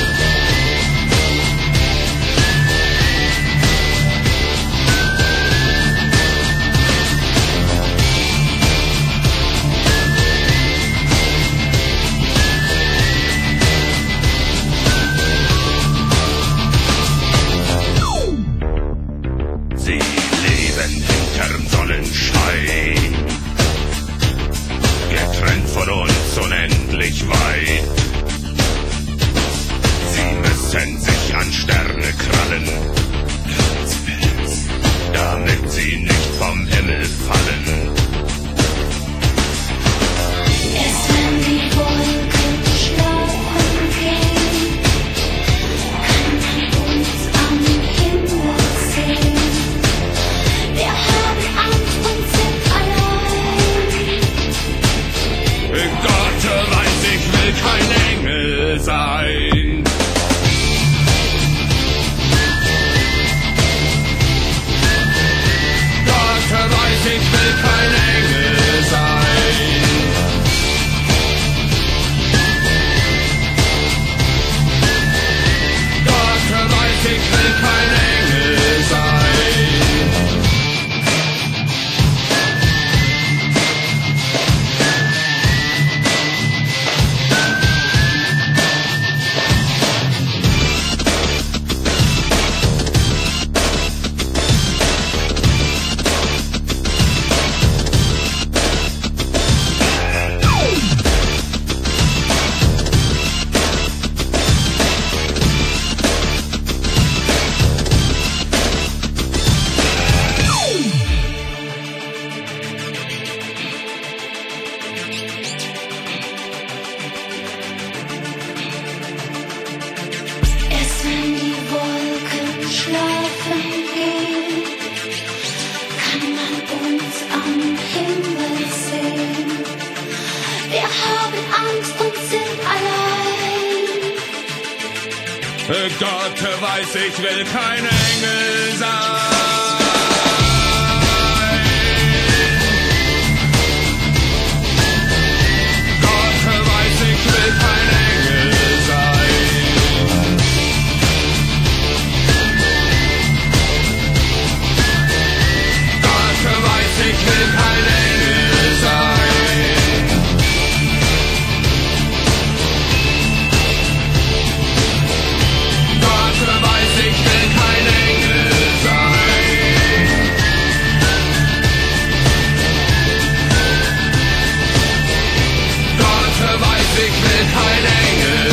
weiß, ich will kein Engel sein. Gott weiß, ich will kein Engel sein. Gott weiß, ich will kein Engel sein. Gott weiß, ich will kein Engel sein. Gott weiß, ich will kein Engel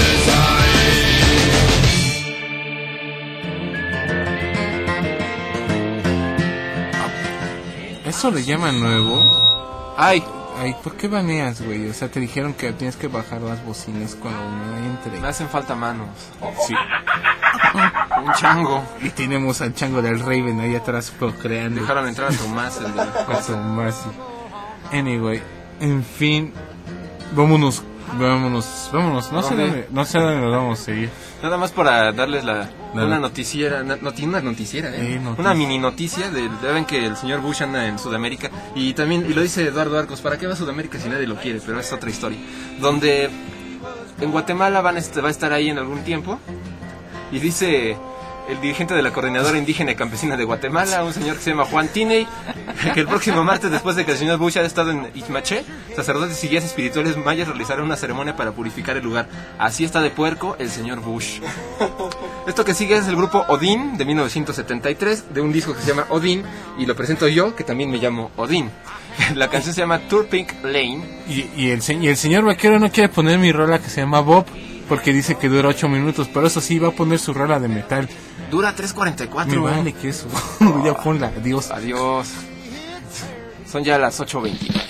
sein. ¿Eso le llaman nuevo? Ay, Ay, ¿por qué baneas, güey? O sea, te dijeron que tienes que bajar las bocinas cuando uno entre. me hacen falta manos. Sí. Un chango. Y tenemos al chango del Raven ahí atrás procreando. Dejaron entrar a Tomás, el de la Eso más. Anyway, en fin, vámonos. No sé ¿Dónde? dónde nos vamos a ir. Nada más para darles Dale. una noticiera, una noticiera, noticia. una mini noticia ya ven que el señor Bush anda en Sudamérica y lo dice Eduardo Arcos, ¿para qué va a Sudamérica si nadie lo quiere? Pero es otra historia. Donde en Guatemala va a estar ahí en algún tiempo y dice el dirigente de la Coordinadora Indígena y Campesina de Guatemala, un señor que se llama Juan Tiney, que el próximo martes, después de que el señor Bush haya estado en Ixmaché, sacerdotes y guías espirituales mayas realizarán una ceremonia para purificar el lugar. Así está de puerco el señor Bush. Esto que sigue es el grupo Odín, de 1973, de un disco que se llama Odín, y lo presento yo, que también me llamo Odín. La canción se llama Turpink Lane. Y el señor vaquero no quiere poner mi rola que se llama Bob, porque dice que dura 8 minutos, pero eso sí, va a poner su rola de metal. Dura 3:44. Me vale que eso. Ya ponla, adiós. Adiós. Son ya las 8:29.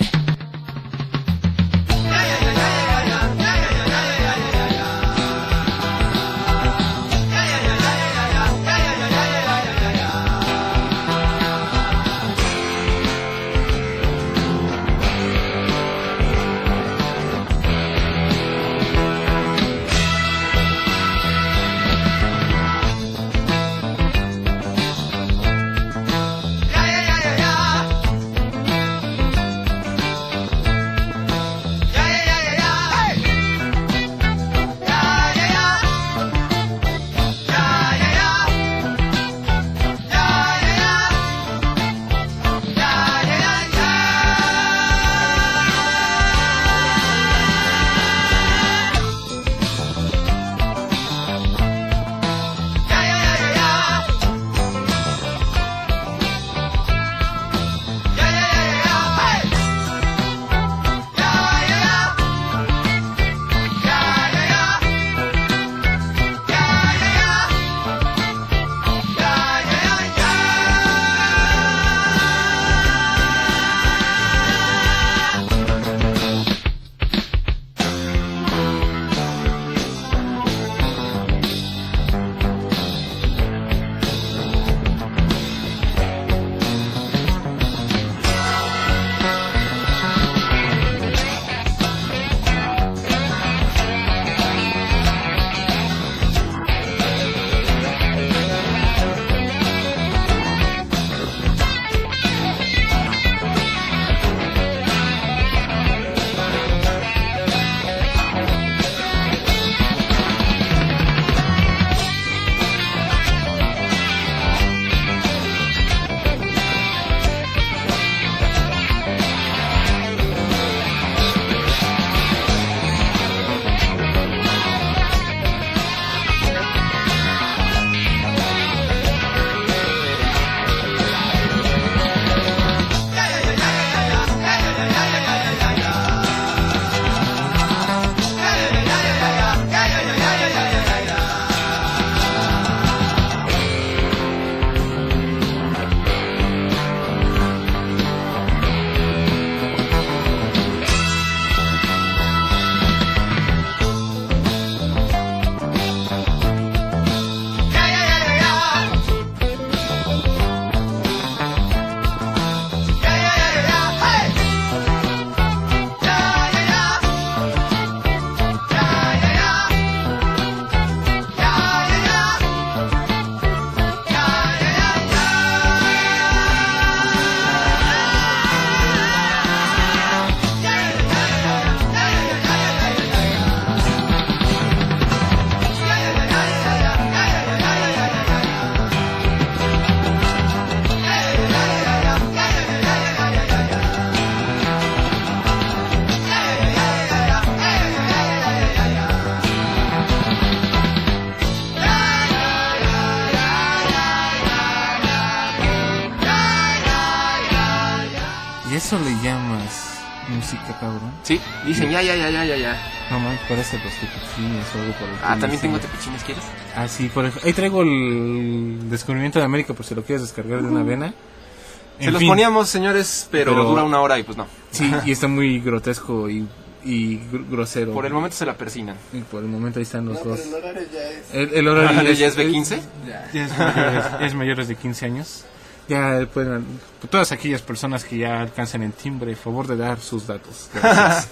¿Y eso le llamas música, cabrón? Sí, dicen ya. No mames, parece los tepichines o algo por el estilo, También sí. tengo tepichines, ¿quieres? Sí, ahí traigo el Descubrimiento de América por si lo quieres descargar de una vena. Se los poníamos, señores, pero dura 1 hora y pues no. Sí, y está muy grotesco y grosero. Por el momento se la persinan. Y por el momento ahí están los dos. Pero el horario ya es... El horario ¿Ya es B15? Ya es mayores de 15 años. Ya pueden, todas aquellas personas que ya alcancen el timbre, favor de dar sus datos. Gracias.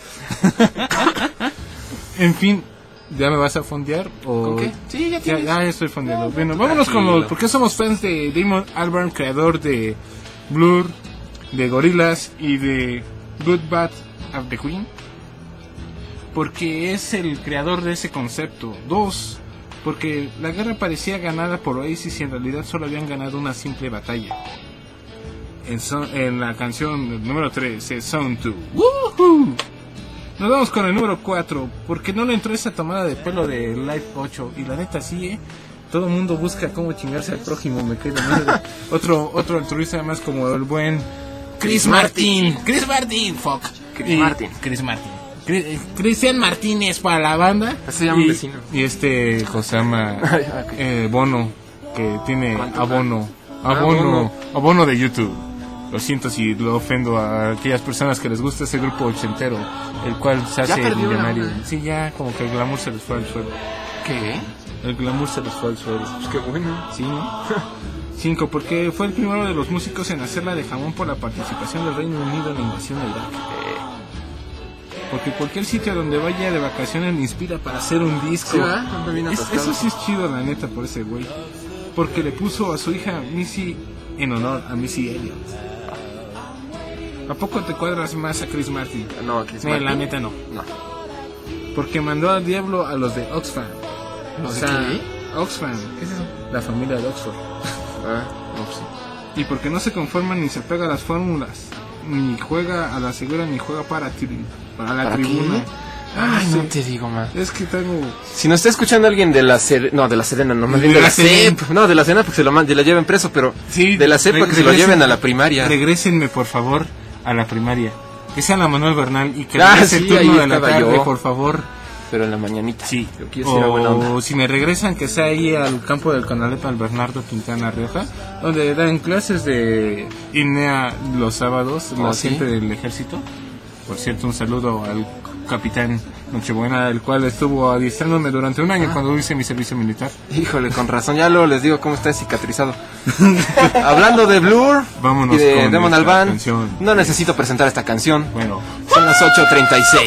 En fin, ¿ya me vas a fondear? ¿Con qué? Sí, ya tienes. Ya estoy fondeando. Bueno, vámonos con los... Porque somos fans de Damon Albarn, creador de Blur, de Gorillaz y de Bloodbath of the Queen. Porque es el creador de ese concepto. 2, porque la guerra parecía ganada por Oasis y en realidad solo habían ganado una simple batalla. En la canción número 3 es Sound 2. ¡Woohoo! Nos vamos con el número 4, porque no le entró esa tomada de pelo de Live 8. Y la neta sí, todo el mundo busca cómo chingarse al prójimo, me quedo mal. Otro altruista además como el buen Chris Martin, fuck. Chris Martin. Cristian Martínez para la banda. Se llama un vecino. Y José se llama Bono, que tiene abono de YouTube. Lo siento si lo ofendo a aquellas personas que les gusta ese grupo ochentero, el cual se hace millonario. Sí, ya como que el glamour se les fue al suelo. ¿Qué? El glamour se les fue al suelo. Pues qué bueno. Sí, ¿no? 5, porque fue el primero de los músicos en hacerla de jamón por la participación del Reino Unido en la invasión de Irak. Porque cualquier sitio donde vaya de vacaciones me inspira para hacer un disco. Sí, eso sí es chido, la neta, por ese güey. Porque le puso a su hija Missy en honor a Missy Elliott. ¿A poco te cuadras más a Chris Martin? No, Chris Martin. La neta no. No. Porque mandó al diablo a los de Oxfam. ¿Los de qué? Oxfam, ¿qué es eso? La familia de Oxford. No, sí. Y porque no se conforman ni se pega a las fórmulas, ni juega a la segura, ni juega para la tribuna. Ay, no te digo más. Es que tengo... Si nos está escuchando alguien de la Serena, de la CEP, no, de la Serena porque se lo la lleven preso, pero sí, de la CEP para que se lo lleven a la primaria. Regrésenme, por favor, a la primaria. Que sea la Manuel Bernal y que regrese el turno de la tarde, por favor. Pero en la mañanita. Sí. O si me regresan, que sea ahí al campo del Conalep al Bernardo Quintana Rioja, donde dan clases de INEA los sábados, la gente del ejército. Por cierto, un saludo al capitán Nochebuena, el cual estuvo adiestrándome durante un año cuando hice mi servicio militar. Híjole, con razón, ya luego les digo cómo está cicatrizado. Hablando de Blur vámonos y de con Damon Albarn, canción. No necesito presentar esta canción. Bueno, son las 8:36.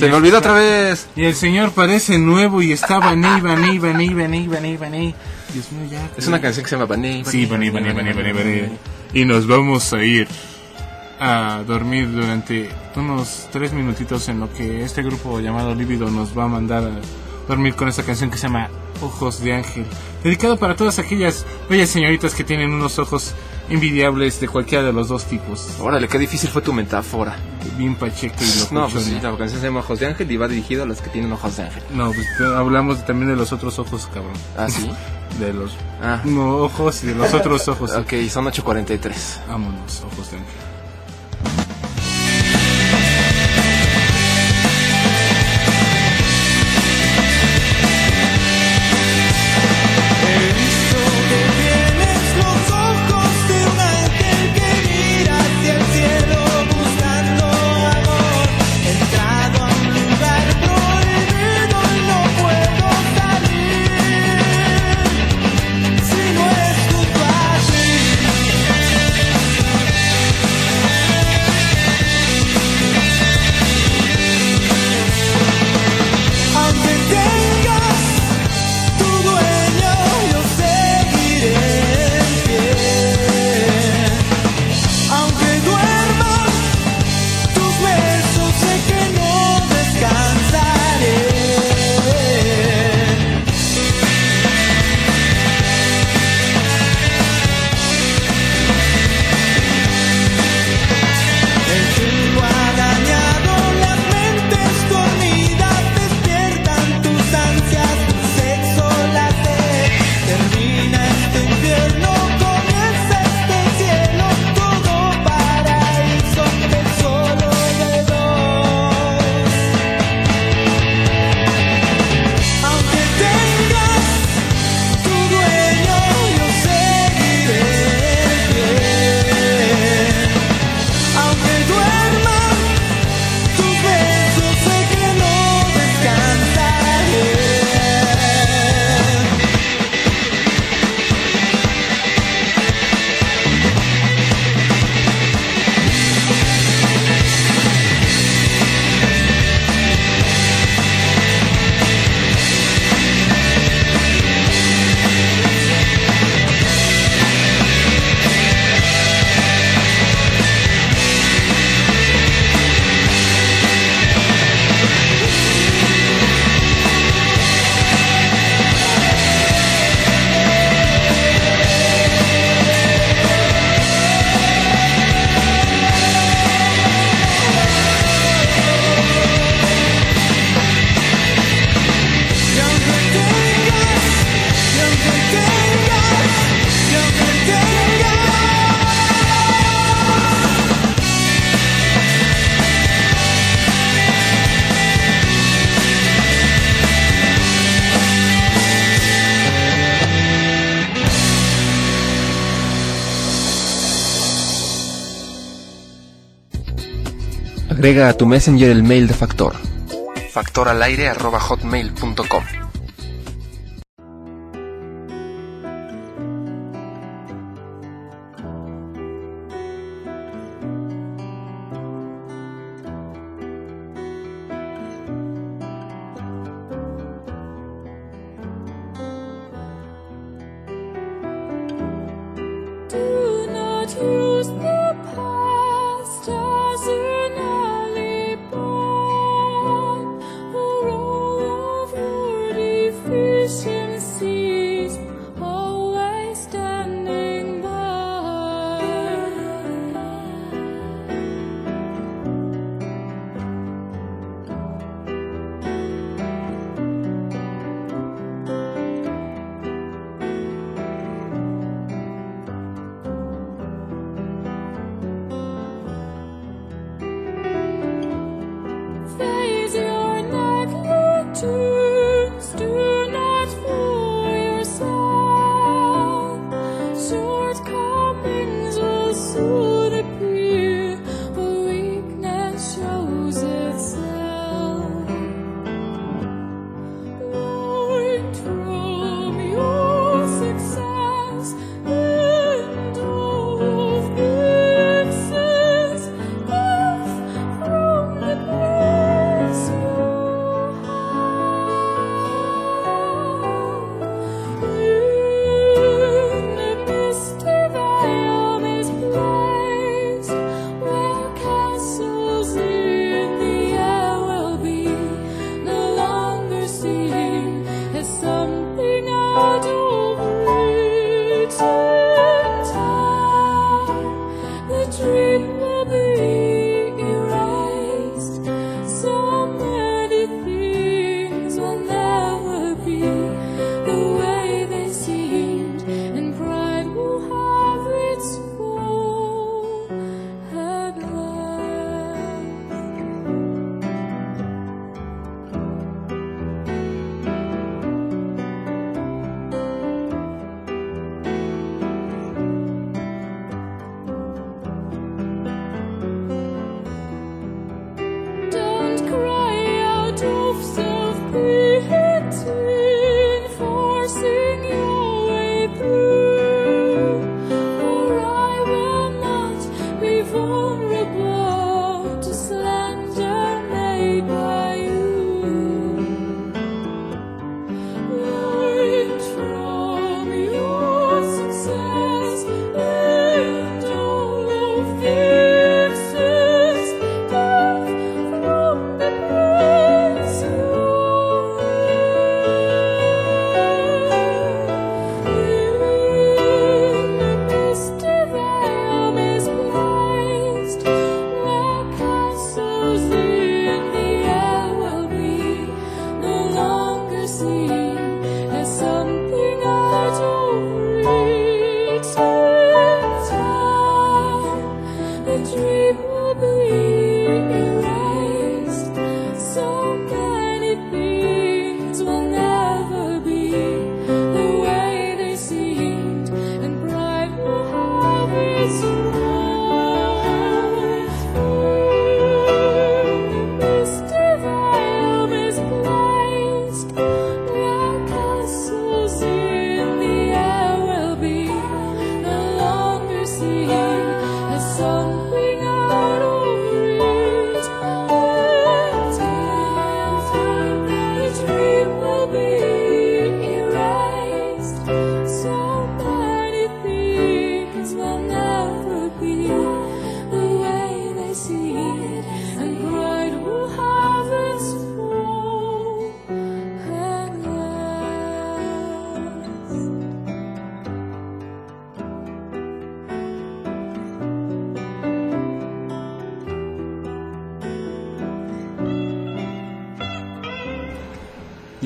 Se me olvidó otra vez. Y el señor parece nuevo y está Baní. Dios mío, ya. Es una canción que se llama Baní. Sí, Baní. Y nos vamos a ir a dormir durante unos 3 minutitos en lo que este grupo llamado Líbido nos va a mandar a dormir con esta canción que se llama Ojos de Ángel, dedicado para todas aquellas bellas señoritas que tienen unos ojos envidiables de cualquiera de los dos tipos. Órale, qué difícil fue tu metáfora. Bien pacheco y locuchona. No, pues sí, la canción se llama Ojos de Ángel y va dirigido a las que tienen ojos de ángel. No, pues hablamos también de los otros ojos, cabrón. ¿Ah, sí? De los ojos y de los otros ojos. Ok, son 8:43. Vámonos, Ojos de Ángel. Agrega a tu Messenger el mail de Factor. factoralaire@hotmail.com. Do not use the past as an alibi or all of your deficiencies, always standing by.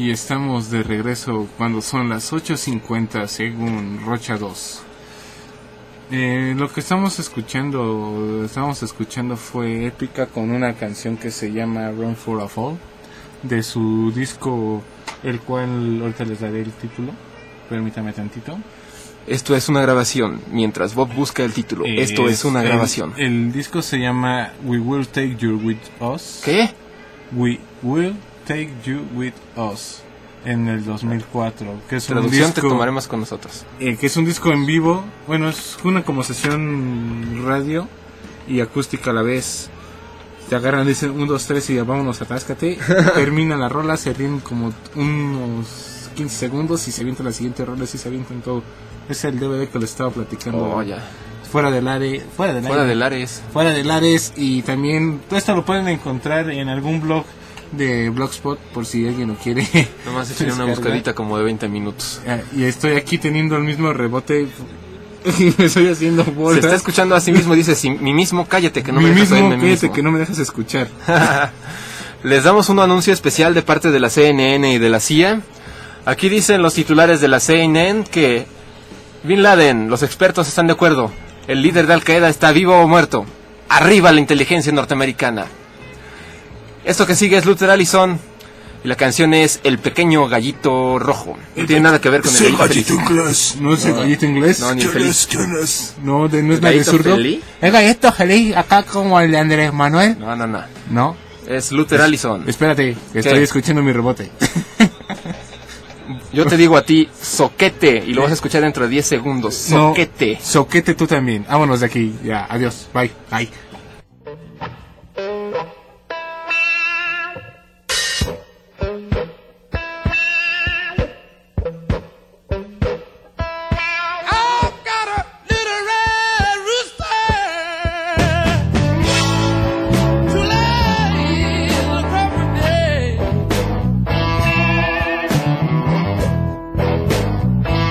Y estamos de regreso cuando son las 8:50 según Rocha 2. Lo que estábamos escuchando fue Épica con una canción que se llama Run for a Fall, de su disco, el cual ahorita les daré el título. Permítame tantito. Esto es una grabación, mientras Bob busca el título. Esto es una grabación. El disco se llama We Will Take You With Us. ¿Qué? We Will Take You With Us, en el 2004. Que es Traducción, un disco, te tomaremos con nosotros. que es un disco en vivo. Bueno, es una como sesión radio y acústica a la vez. Te agarran, dicen 1, 2, 3 y vámonos, atáscate. Termina la rola, se ríen como unos 15 segundos y se avienta la siguiente rola y se avientan todo. Es el DVD que les estaba platicando. Oh, ya. Fuera del Ares. Fuera del Ares. Y también todo esto lo pueden encontrar en algún blog de Blogspot, por si alguien lo quiere. Nomás echarle una buscadita como de 20 minutos. Y estoy aquí teniendo el mismo rebote y me estoy haciendo bolas. Se está escuchando a sí mismo, dice mí mismo, cállate que no mí me dejas mismo, oírme a mí cállate mismo. que no me dejas escuchar. Les damos un anuncio especial de parte de la CNN y de la CIA. Aquí dicen los titulares de la CNN que Bin Laden, los expertos están de acuerdo. El líder de Al Qaeda está vivo o muerto. Arriba la inteligencia norteamericana. Esto que sigue es Luther Allison y la canción es El Pequeño Gallito Rojo. No tiene nada que ver con el gallito feliz. No es el gallito inglés. No, ni el feliz. No, no es la de ¿Gallito zurdo. feliz? El gallito feliz, acá como el de Andrés Manuel. No. No. Es Luther Allison. Espérate, que estoy escuchando mi rebote. Yo te digo a ti, soquete, y lo vas a escuchar dentro de 10 segundos. Soquete. No, soquete tú también. Vámonos de aquí. Ya, adiós. Bye. Bye.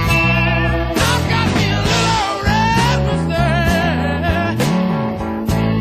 I've got me a little red rooster.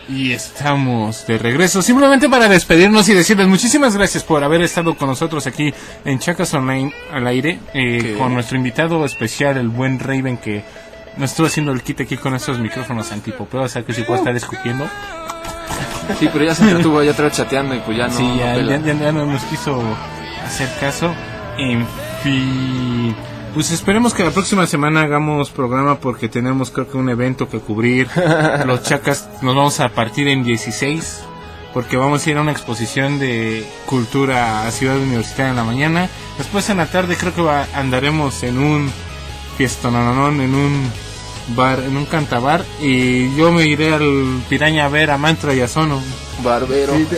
Y estamos de regreso simplemente para despedirnos y decirles muchísimas gracias por haber estado con nosotros aquí en Chacas Online al aire, con nuestro invitado especial, el buen Raven, que nos estuvo haciendo el kit aquí con estos micrófonos antipopeo, o sea que sí puede estar escupiendo. Sí, pero ya se entretuvo, ya estaba chateando y pues ya no. Sí, no ya no nos quiso hacer caso. En fin, pues esperemos que la próxima semana hagamos programa porque tenemos creo que un evento que cubrir. Los Chacas nos vamos a partir en 16 porque vamos a ir a una exposición de cultura a Ciudad Universitaria en la mañana. Después en la tarde creo que andaremos en un fiestononón, en un bar, en un cantabar, y yo me iré al Piraña a ver a Mantra y a Sono. Barbero. Sí,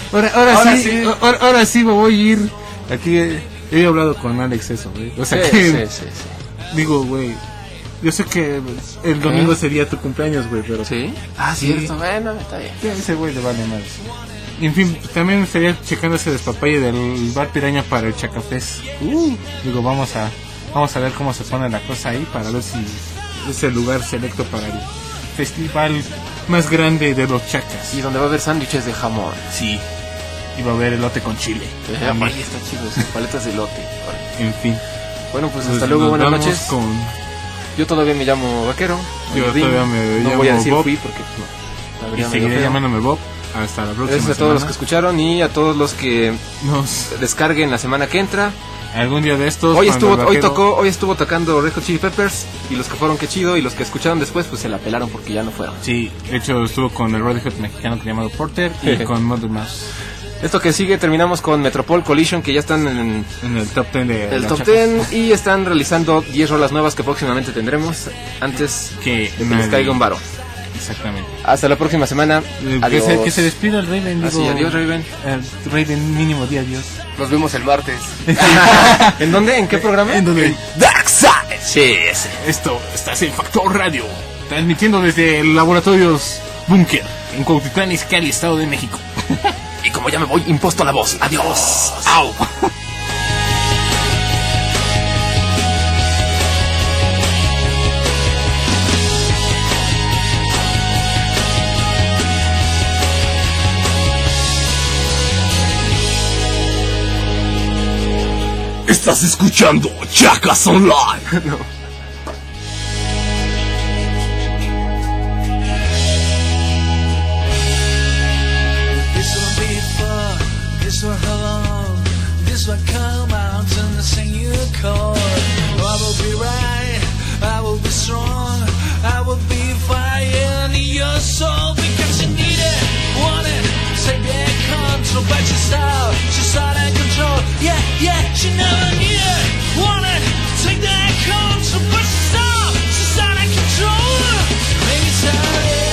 ahora sí me voy a ir. Aquí he hablado con Alex eso, güey. O sea que sí. digo, güey, yo sé que el domingo sería tu cumpleaños, güey, pero ¿sí? Cierto. Bueno, está bien. Sí, ese güey le vale más. En fin, también me estaría checando ese despapalle del bar Piraña para el Chacafés. Digo, vamos a ver cómo se pone la cosa ahí para ver si es el lugar selecto para el festival más grande de los Chacas. Y donde va a haber sándwiches de jamón. Sí. Y va a haber elote con chile. Ahí está chido, esas paletas de elote. En fin. Bueno, pues hasta luego, buenas noches. Yo todavía me llamo Vaquero. Yo todavía me llamo voy a decir Bob. Fui porque y seguiré llamándome Bob. Hasta la próxima. Gracias a todos los que escucharon y a todos los que nos descarguen la semana que entra. Algún día de estos. Hoy estuvo tocando Red Hot Chili Peppers, y los que fueron qué chido, y los que escucharon después pues se la pelaron porque ya no fueron. Sí, de hecho estuvo con el Red Hot mexicano que llamado Porter y con Mother Mouse. Esto que sigue terminamos con Metropole Collision, que ya están en el top 10 de el top 10 y están realizando 10 rolas nuevas que próximamente tendremos antes que les caiga un varo. Exactamente. Hasta la próxima semana. Adiós. Que se despida el Raven. Así, adiós Raven. Raven mínimo día adiós. Nos vemos el martes. ¿En dónde? ¿En qué programa? ¿En dónde? Dark Side. Sí, ese. Esto está en Factor Radio, transmitiendo desde el Laboratorios Búnker en Cuautitlán Izcalli, Estado de México. Y como ya me voy, imposto la voz. Adiós. Au. Estás escuchando Chacas Online. No. This will be fun, this will hello, this will come out and sing you a chord. I will be right, I will be strong, I will be fire in your soul because you need it, want it, take that control, but she's out of control. Yeah, she never need it, want it, take that control, but she's out of control. Maybe sorry.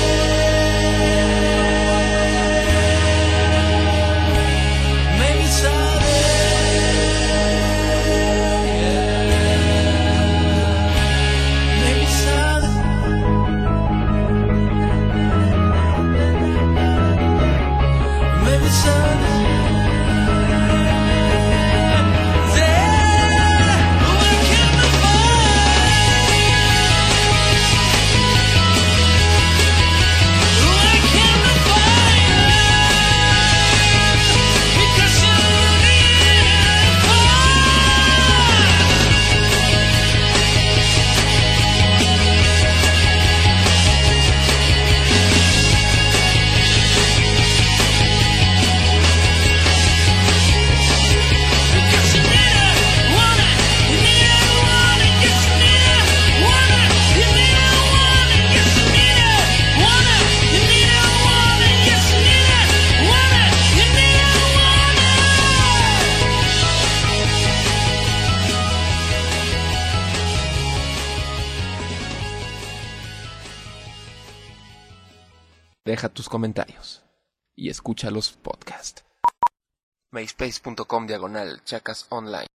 Deja tus comentarios y escucha los podcasts. MySpace.com/Chacas Online